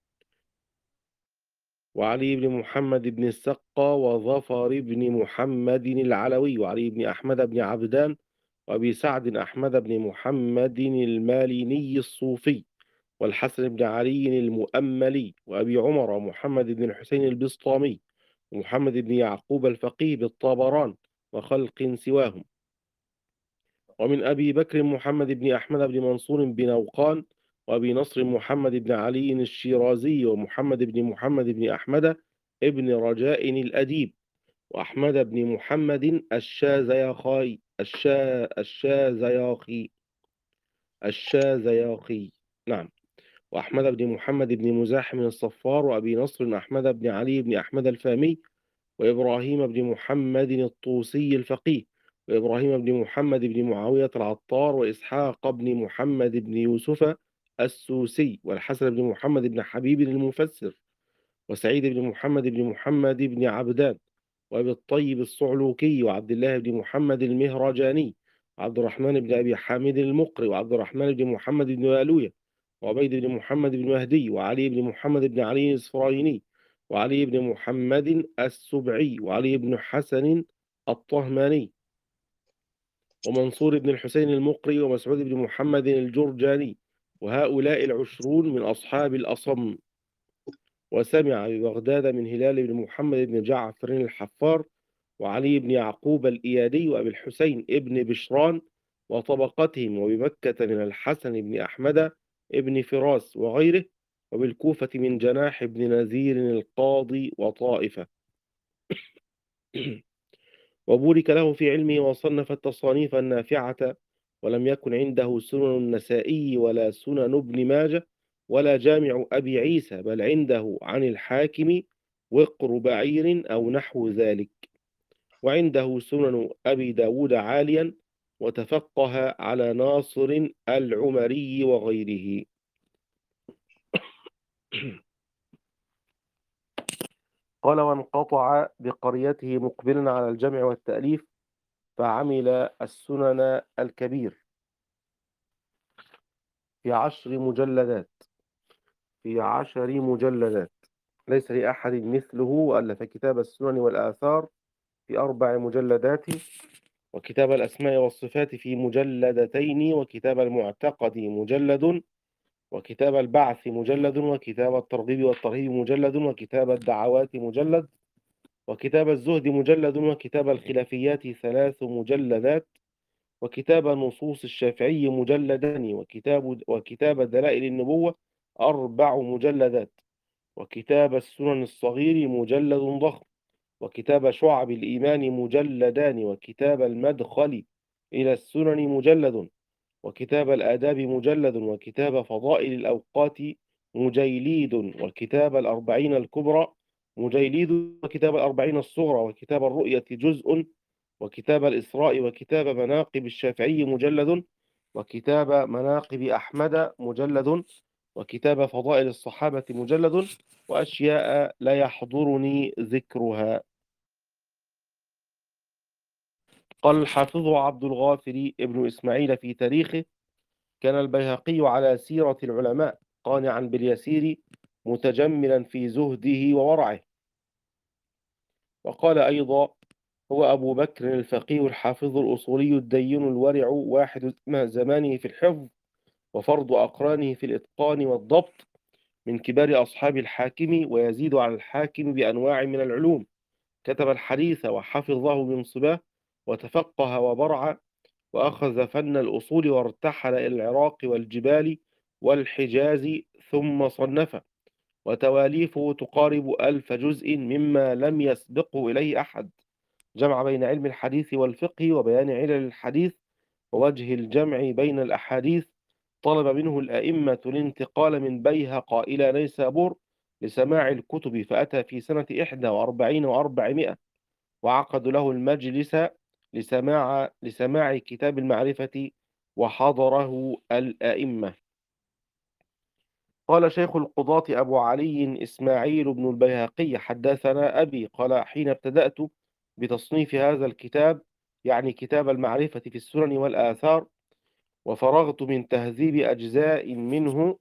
C: وعلي بن محمد بن السقا، وظفر بن محمد العلوي، وعلي بن أحمد بن عبدان، وأبي سعد أحمد بن محمد الماليني الصوفي، والحسن بن علي المؤملي، وأبي عمر محمد بن الحسين البسطامي، ومحمد بن يعقوب الفقيه بالطابران، وخلق سواهم. ومن أبي بكر محمد بن أحمد بن منصور بن نوقان، وأبي نصر محمد بن علي الشيرازي، ومحمد بن محمد بن أحمد ابن رجاء الأديب، وأحمد بن محمد الشاذياخي الشا الشاذياخي الشاذياخي نعم، وأحمد بن محمد بن مزاحم الصفار، وأبي نصر أحمد بن علي بن أحمد الفامي، وإبراهيم بن محمد الطوسي الفقيه، وإبراهيم بن محمد بن معاوية العطار، وإسحاق بن محمد بن يوسف السوسي، والحسن بن محمد بن حبيب المفسر، وسعيد بن محمد بن محمد بن عبدان، وأبي الطيب الصعلوكي، وعبد الله بن محمد المهرجاني، وعبد الرحمن بن أبي حامد المقري، وعبد الرحمن بن محمد بن والوية، وعبيد بن محمد بن مهدي، وعلي بن محمد بن علي الإسفرايني، وعلي بن محمد السبعي، وعلي بن حسن الطهماني، ومنصور بن الحسين المقري، ومسعود بن محمد الجرجاني، وهؤلاء العشرون من أصحاب الأصم. وسمع ببغداد من هلال بن محمد بن جعفر الحفار، وعلي بن يعقوب الإيادي، وأبي الحسين ابن بشران وطبقتهم، وبمكة من الحسن بن أحمد ابن فراس وغيره، وبالكوفة من جناح بن نذير القاضي وطائفة. وبورك له في علمه، وصنف التصانيف النافعة، ولم يكن عنده سنن النسائي ولا سنن ابن ماجه ولا جامع أبي عيسى، بل عنده عن الحاكم وقر بعير أو نحو ذلك، وعنده سنن أبي داود عاليا، وتفقه على ناصر العمري وغيره. قال: وانقطع بقريته مقبلا على الجمع والتأليف، فعمل السنن الكبير في عشر مجلدات في عشر مجلدات ليس لأحد مثله، وألف كتاب السنن والآثار في أربع مجلدات، وكتاب الأسماء والصفات في مجلدتين، وكتاب المعتقد مجلد، وكتاب البعث مجلد، وكتاب الترغيب والترهيب مجلد، وكتاب الدعوات مجلد، وكتاب الزهد مجلد، وكتاب الخلافيات ثلاث مجلدات، وكتاب نصوص الشافعي مجلدان، وكتاب وكتاب دلائل النبوة أربع مجلدات، وكتاب السنن الصغير مجلد ضخم، وكتاب شعب الإيمان مجلدان، وكتاب المدخل إلى السنن مجلد، وكتاب الآداب مجلد، وكتاب فضائل الأوقات مجيليد، وكتاب الأربعين الكبرى مجيليد، وكتاب الأربعين الصغرى، وكتاب الرؤية جزء، وكتاب الإسراء، وكتاب مناقب الشافعي مجلد، وكتاب مناقب أحمد مجلد، وكتاب فضائل الصحابة مجلد، وأشياء لا يحضرني ذكرها. قال الحافظ عبد الغافر ابن إسماعيل في تاريخه: كان البيهقي على سيرة العلماء قانعا باليسير متجملا في زهده وورعه. وقال أيضا: هو أبو بكر الفقيه الحافظ الأصولي الدين الورع، واحد زمانه في الحفظ وفرض أقرانه في الإتقان والضبط، من كبار أصحاب الحاكم، ويزيد على الحاكم بأنواع من العلوم. كتب الحديث وحفظه بانصباه، وتفقه وبرع، وأخذ فن الأصول، وارتحل إلى العراق والجبال والحجاز، ثم صنف. وتواليفه تقارب ألف جزء مما لم يسبقه إليه أحد. جمع بين علم الحديث والفقه وبيان علل الحديث ووجه الجمع بين الأحاديث. طلب منه الأئمة الانتقال من بيهق إلى نيسابور لسماع الكتب، فأتى في سنة إحدى وأربعين وأربعمائة، وعقد له المجلس لسماع لسماع كتاب المعرفة، وحضره الأئمة. قال شيخ القضاة أبو علي إسماعيل بن البيهقي: حدثنا أبي قال: حين ابتدأت بتصنيف هذا الكتاب، يعني كتاب المعرفة في السنن والآثار، وفرغت من تهذيب أجزاء منه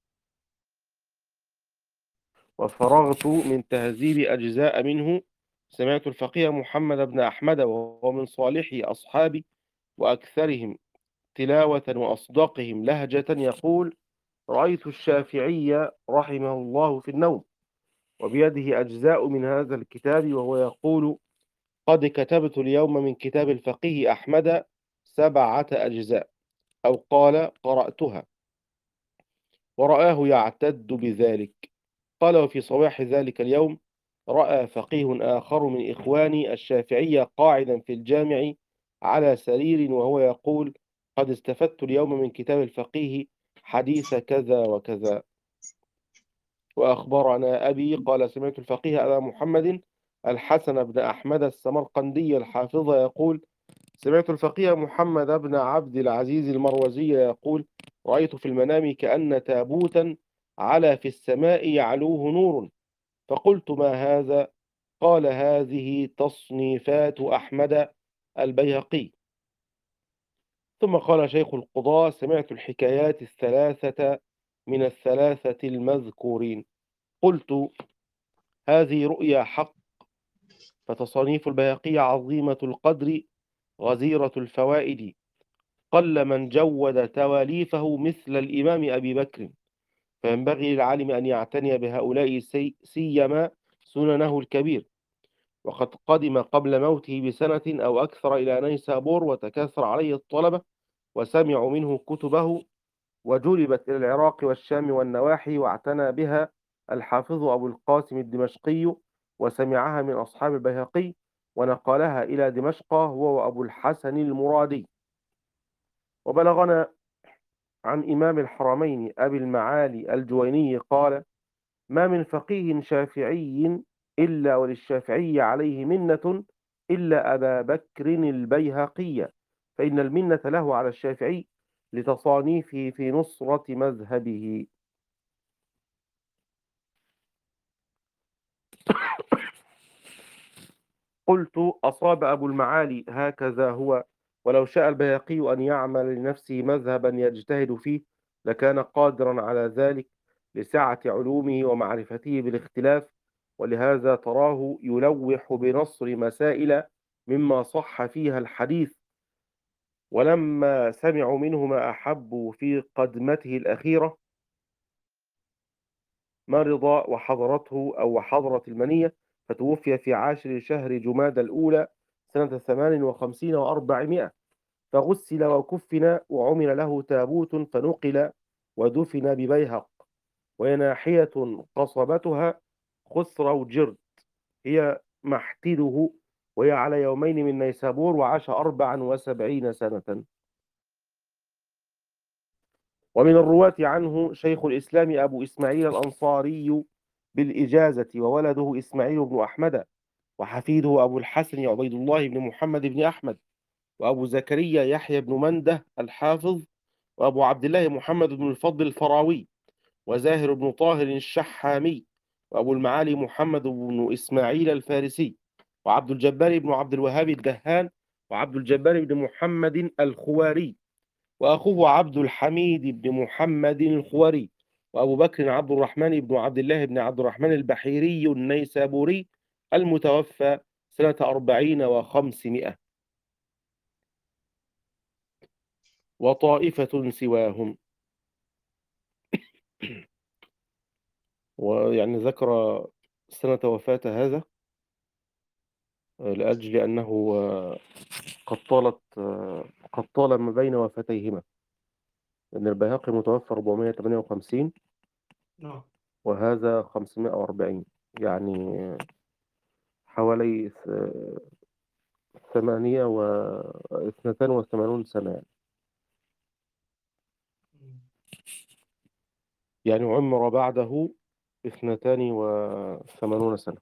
C: وفرغت من تهذيب أجزاء منه سمعت الفقيه محمد بن أحمد، وهو من صالح أصحابي وأكثرهم تلاوة وأصدقهم لهجة، يقول: رأيت الشافعي رحمه الله في النوم، وبيده أجزاء من هذا الكتاب، وهو يقول: قد كتبت اليوم من كتاب الفقيه أحمد سبعة أجزاء، أو قال: قرأتها، ورآه يعتد بذلك. قال: وفي صباح ذلك اليوم رأى فقيه آخر من إخواني الشافعية قاعدا في الجامع على سرير، وهو يقول: قد استفدت اليوم من كتاب الفقيه حديث كذا وكذا. وأخبرنا أبي قال: سمعت الفقيه أبا محمد الحسن بن أحمد السمرقندي الحافظ يقول: سمعت الفقيه محمد بن عبد العزيز المروزي يقول: رأيت في المنام كأن تابوتا على في السماء يعلوه نور، فقلت: ما هذا؟ قال: هذه تصنيفات أحمد البيهقي. ثم قال شيخ القضاة: سمعت الحكايات الثلاثة من الثلاثة المذكورين. قلت: هذه رؤيا حق، فتصانيف البيهقي عظيمة القدر غزيرة الفوائد، قل من جود تواليفه مثل الإمام أبي بكر، فينبغي للعالم أن يعتني بهؤلاء سي سيما سننه الكبير. وقد قدم قبل موته بسنة أو أكثر إلى نيسابور، وتكاثر عليه الطلبة وسمعوا منه كتبه، وجلبت إلى العراق والشام والنواحي، واعتنى بها الحافظ أبو القاسم الدمشقي، وسمعها من أصحاب البيهقي، ونقلها إلى دمشق هو وأبو الحسن المرادي. وبلغنا عن إمام الحرمين أبي المعالي الجويني قال: ما من فقيه شافعي إلا وللشافعي عليه منة إلا أبا بكر البيهقي، فإن المنة له على الشافعي لتصانيفه في نصرة مذهبه. قلت: أصاب أبو المعالي، هكذا هو، ولو شاء البيهقي أن يعمل لنفسه مذهبا يجتهد فيه لكان قادرا على ذلك لسعة علومه ومعرفته بالاختلاف، ولهذا تراه يلوح بنصر مسائل مما صح فيها الحديث. ولما سمعوا منه ما أحبوا في قدمته الأخيرة مرض، وحضرته أو وحضرت المنية، فتوفي في عاشر شهر جماد الأولى سنة ثمان وخمسين وأربعمائة، فغسل وكفن، وعمل له تابوت فنقل ودفن ببيهق، وهي ناحية قصبتها خسرو جرد، هي محتله، وهي على يومين من نيسابور، وعاش أربعا وسبعين سنة. ومن الرواة عنه شيخ الإسلام أبو إسماعيل الأنصاري بالإجازة، وولده إسماعيل بن أحمد، وحفيده أبو الحسن عبيد الله بن محمد بن أحمد، وأبو زكريا يحيى بن منده الحافظ، وأبو عبد الله محمد بن الفضل الفراوي، وزاهر بن طاهر الشحامي، وأبو المعالي محمد بن إسماعيل الفارسي، وعبد الجبار بن عبد الوهاب الدهان، وعبد الجبار بن محمد الخواري، وأخوه عبد الحميد بن محمد الخواري، وأبو بكر عبد الرحمن بن عبد الله بن عبد الرحمن البحيري النيسابوري المتوفى سنة أربعين وخمسمائة، وطائفة سواهم. ويعني ذكر سنة وفاة هذا لأجل أنه قد طالت قد طال ما بين وفاتيهما، لأن البيهقي متوفى أربعمائة وثمانية وخمسين
A: نعم.
C: وهذا خمسمائة وأربعين، يعني حوالي ثمانية واثنتان وثمانون سنة، يعني عمر بعده اثنتان وثمانون سنة.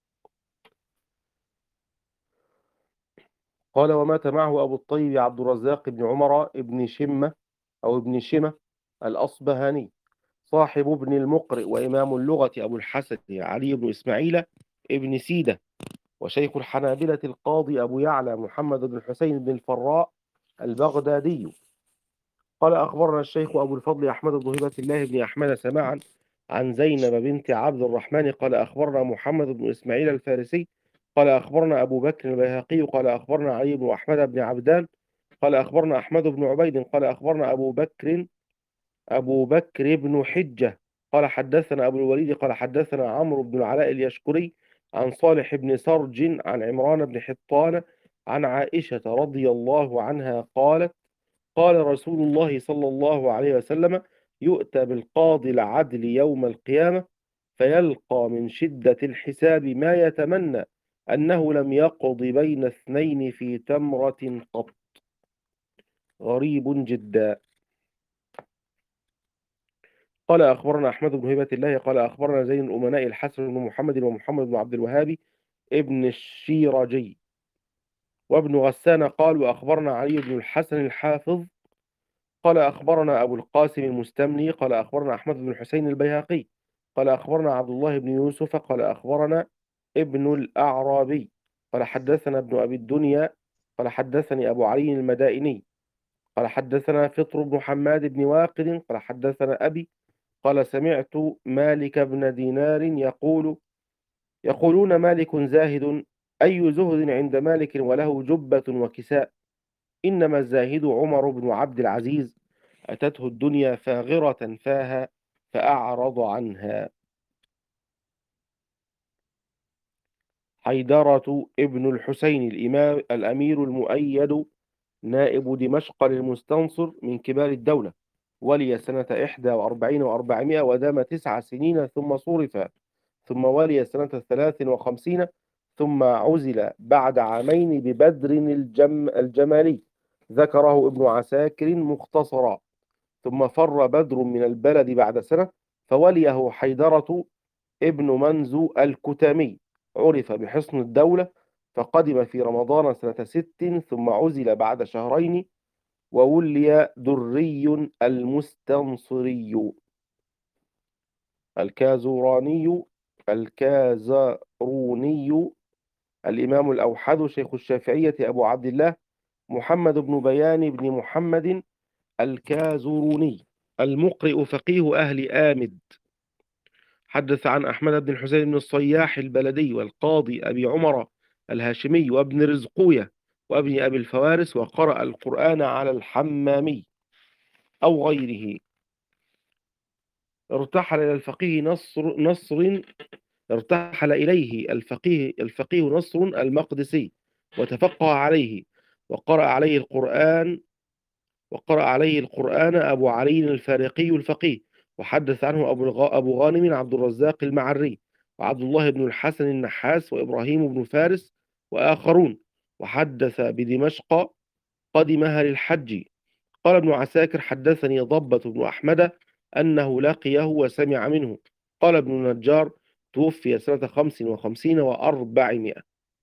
C: قال ومات معه أبو الطيب عبد الرزاق بن عمر بن شمة أو ابن شمة الأصبهاني صاحب ابن المقرئ وإمام اللغة أبو الحسن علي بن إسماعيل ابن سيدة، وشيخ الحنابلة القاضي أبو يعلى محمد بن الحسين بن الفراء البغدادي. قال أخبرنا الشيخ أبو الفضل أحمد بن هبة الله بن أحمد سماعا عن زينب بنت عبد الرحمن قال أخبرنا محمد بن إسماعيل الفارسي قال أخبرنا أبو بكر البيهقي قال أخبرنا علي بن أحمد بن عبدان قال أخبرنا أحمد بن عبيد قال أخبرنا أبو بكر أبو بكر بن حجة قال حدثنا أبو الوليد قال حدثنا عمرو بن العلاء اليشكري عن صالح بن سرج عن عمران بن حطان عن عائشة رضي الله عنها قالت قال رسول الله صلى الله عليه وسلم يؤتى بالقاضي العدل يوم القيامة فيلقى من شدة الحساب ما يتمنى أنه لم يقض بين اثنين في تمرة قط. غريب جدا. قال أخبرنا أحمد بن هبة الله قال أخبرنا زين الأمناء الحسن بن محمد ومحمد بن عبد الوهاب ابن الشيرجي وابن غسان قال وأخبرنا علي بن الحسن الحافظ قال أخبرنا أبو القاسم المستملي قال أخبرنا أحمد بن الحسين البيهقي قال أخبرنا عبد الله بن يوسف قال أخبرنا ابن الأعرابي قال حدثنا ابن أبي الدنيا قال حدثني أبو علي المدائني قال حدثنا فطر بن حماد بن واقد قال حدثنا أبي قال سمعت مالك بن دينار يقول يقولون مالك زاهد أي زهد عند مالك وله جبة وكساء إنما الزاهد عمر بن عبد العزيز أتته الدنيا فاغرة فاها فأعرض عنها. حيدرة ابن الحسين الإمام الأمير المؤيد نائب دمشق للمستنصر من كبار الدولة، ولي سنة إحدى وأربعين وأربعمائة ودام تسع سنين ثم صرف، ثم ولي سنة ثلاث وخمسين ثم عزل بعد عامين ببدر الجم الجمالي، ذكره ابن عساكر مختصرا، ثم فر بدر من البلد بعد سنة فوليه حيدرة ابن منزو الكتامي عرف بحصن الدولة، فقدم في رمضان سنة ست ثم عزل بعد شهرين وولي دري المستنصري الكازوراني الكازروني الإمام الأوحد شيخ الشافعية أبو عبد الله محمد بن بيان بن محمد الكازروني المقرئ فقيه أهل آمد. حدث عن أحمد بن الحسين بن الصياح البلدي والقاضي أبي عمر الهاشمي وابن رزقوية وابن أبي الفوارس وقرأ القرآن على الحمامي أو غيره. ارتحل إلى الفقيه نصر نصر ارتحل إليه الفقيه الفقيه نصر المقدسي وتفقه عليه وقرأ عليه القرآن وقرأ عليه القرآن أبو علي الفارقي الفقيه. وحدث عنه أبو, الغ... أبو غانم عبد الرزاق المعري وعبد الله بن الحسن النحاس وإبراهيم بن فارس وآخرون. وحدث بدمشق قدمها للحج. قال ابن عساكر حدثني ضبة بن أحمد أنه لقيه وسمع منه. قال ابن النجار توفي سنة خمس وخمسين وأربعمائة.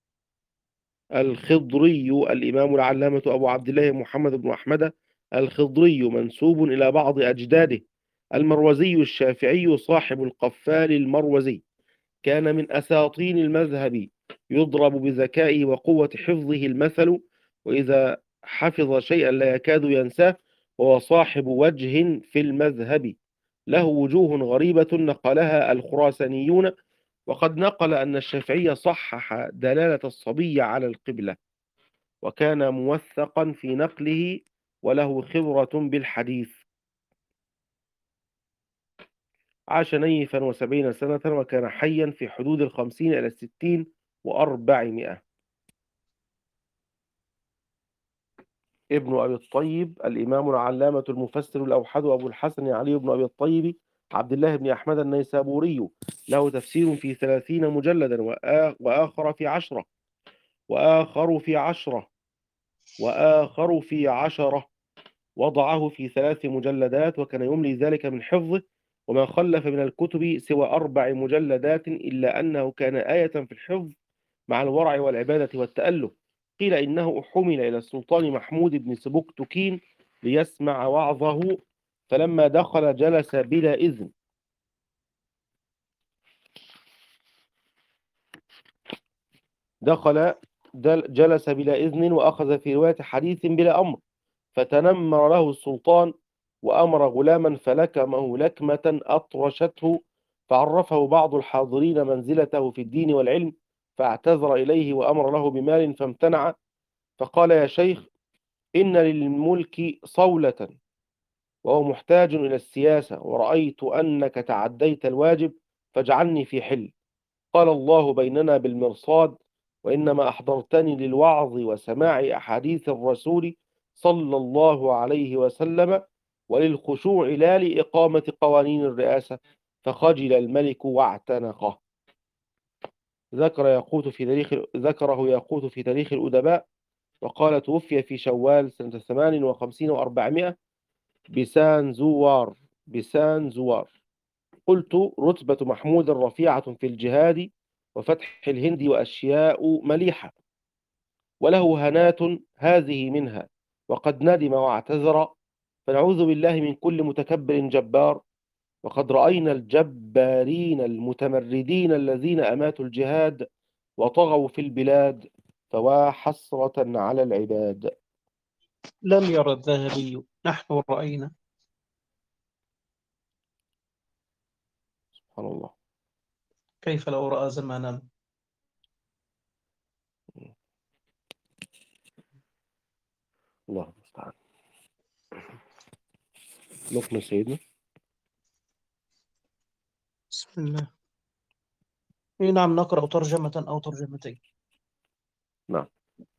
C: الخضري الإمام العلامة أبو عبد الله محمد بن أحمد الخضري منسوب إلى بعض أجداده، المروزي الشافعي صاحب القفال المروزي، كان من أساطين المذهب يضرب بذكائه وقوة حفظه المثل، وإذا حفظ شيئا لا يكاد ينساه، وهو صاحب وجه في المذهب له وجوه غريبة نقلها الخراسانيون، وقد نقل أن الشافعي صحح دلالة الصبي على القبلة، وكان موثقا في نقله وله خبرة بالحديث. عاش نيفا وسبعين سنة، وكان حيا في حدود الخمسين إلى الستين وأربعمائة. ابن أبي الطيب الإمام العلامة المفسر الأوحد أبو الحسن علي بن أبي الطيب عبد الله بن أحمد النيسابوري، له تفسير في ثلاثين مجلدا، وآخر في عشرة وآخر في عشرة وآخر في عشرة وضعه في ثلاث مجلدات، وكان يملي ذلك من حفظه، وما خلف من الكتب سوى أربع مجلدات، إلا أنه كان آية في الحفظ مع الورع والعبادة والتأله. قيل إنه حمل إلى السلطان محمود بن سبكتكين ليسمع وعظه، فلما دخل جلس بلا إذن دخل جلس بلا إذن وأخذ في رواية حديث بلا أمر، فتنمر له السلطان وأمر غلاما فلكمه لكمة أطرشته، فعرفه بعض الحاضرين منزلته في الدين والعلم، فاعتذر إليه وأمر له بمال فامتنع، فقال: يا شيخ، إن للملك صولة وهو محتاج إلى السياسة، ورأيت أنك تعديت الواجب فاجعلني في حل. قال: الله بيننا بالمرصاد، وإنما أحضرتني للوعظ وسماع أحاديث الرسول صلى الله عليه وسلم، وللخشوع لا لإقامة قوانين الرئاسة. فخجل الملك واعتنقه. ذكر ياقوت في تاريخ ذكره ياقوت في تاريخ الأدباء، وقال: توفي في شوال سنة ثمان وخمسين وأربعمائة بسان زوار بسان زوار قلت: رتبة محمود رفيعة في الجهاد وفتح الهند وأشياء مليحة، وله هنات هذه منها، وقد ندم واعتذر، فنعوذ بالله من كل متكبر جبار، وقد رأينا الجبارين المتمردين الذين أماتوا الجهاد وطغوا في البلاد، فوا حسرة على العباد.
A: لم ير الذهبي، نحن رأينا.
C: سبحان الله.
A: كيف لو رأى زمانا؟
C: الله المستعان. نكمل سيدنا.
A: بسم الله. إيه نعم، نقرأ ترجمة أو ترجمتين.
C: نعم.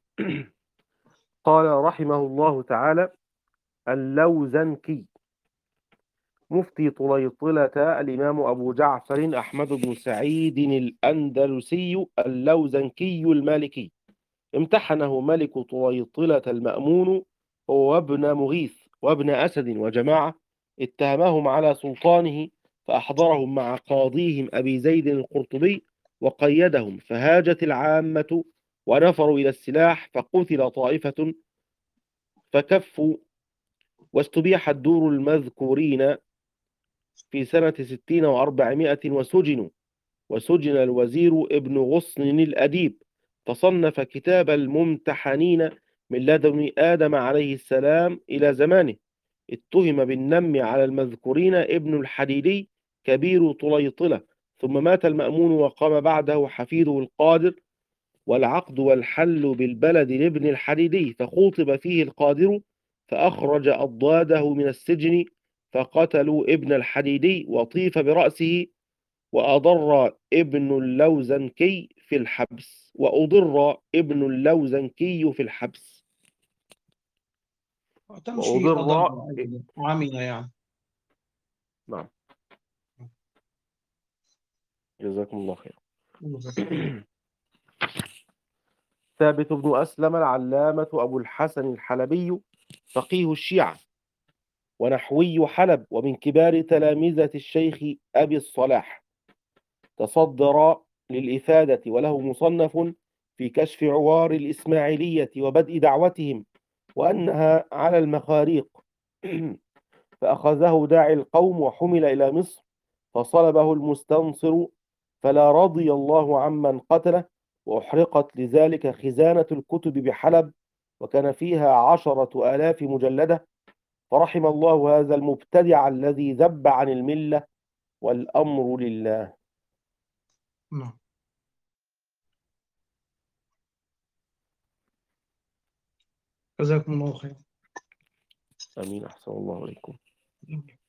C: قال رحمه الله تعالى: اللوزنكي، مفتي طليطلة الإمام أبو جعفر أحمد بن سعيد الأندلسي اللوزنكي المالكي، امتحنه ملك طليطلة المأمون هو وابن مغيث وابن أسد وجماعة، اتهمهم على سلطانه، فأحضرهم مع قاضيهم أبي زيد القرطبي وقيدهم، فهاجت العامة ونفروا إلى السلاح، فقتل طائفة فكفوا، واستبيح الدور المذكورين في سنة ستين وأربعمائة وسجنوا، وسجن الوزير ابن غصن الأديب، فصنف كتاب الممتحنين من لدن آدم عليه السلام إلى زمانه. اتهم بالنم على المذكورين ابن الحديدي كبير طليطلة، ثم مات المأمون وقام بعده حفيده القادر، والعقد والحل بالبلد لابن الحديدي، فخوطب فيه القادر، فأخرج أضداده من السجن، فقتلوا ابن الحديدي وطيف برأسه، وأضر ابن اللوزنكي في الحبس وأضر ابن اللوزنكي في الحبس
A: تمشي
C: وأضر.
A: أضر عمي يعني.
C: نعم، جزاكم الله خير. ثابت بن أسلم العلامة أبو الحسن الحلبي، فقيه الشيعة ونحوي حلب، ومن كبار تلامذة الشيخ أبي الصلاح، تصدر للإفادة، وله مصنف في كشف عوار الإسماعيلية وبدء دعوتهم وأنها على المخاريق. فأخذه داعي القوم وحمل إلى مصر، فصلبه المستنصر، فلا رضي الله عمن قتله، وأحرقت لذلك خزانة الكتب بحلب، وكان فيها عشرة آلاف مجلدة، فرحم الله هذا المبتدع الذي ذب عن الملة، والأمر لله.
A: نعم. جزاكم الله خير.
C: آمين. أحسن الله عليكم.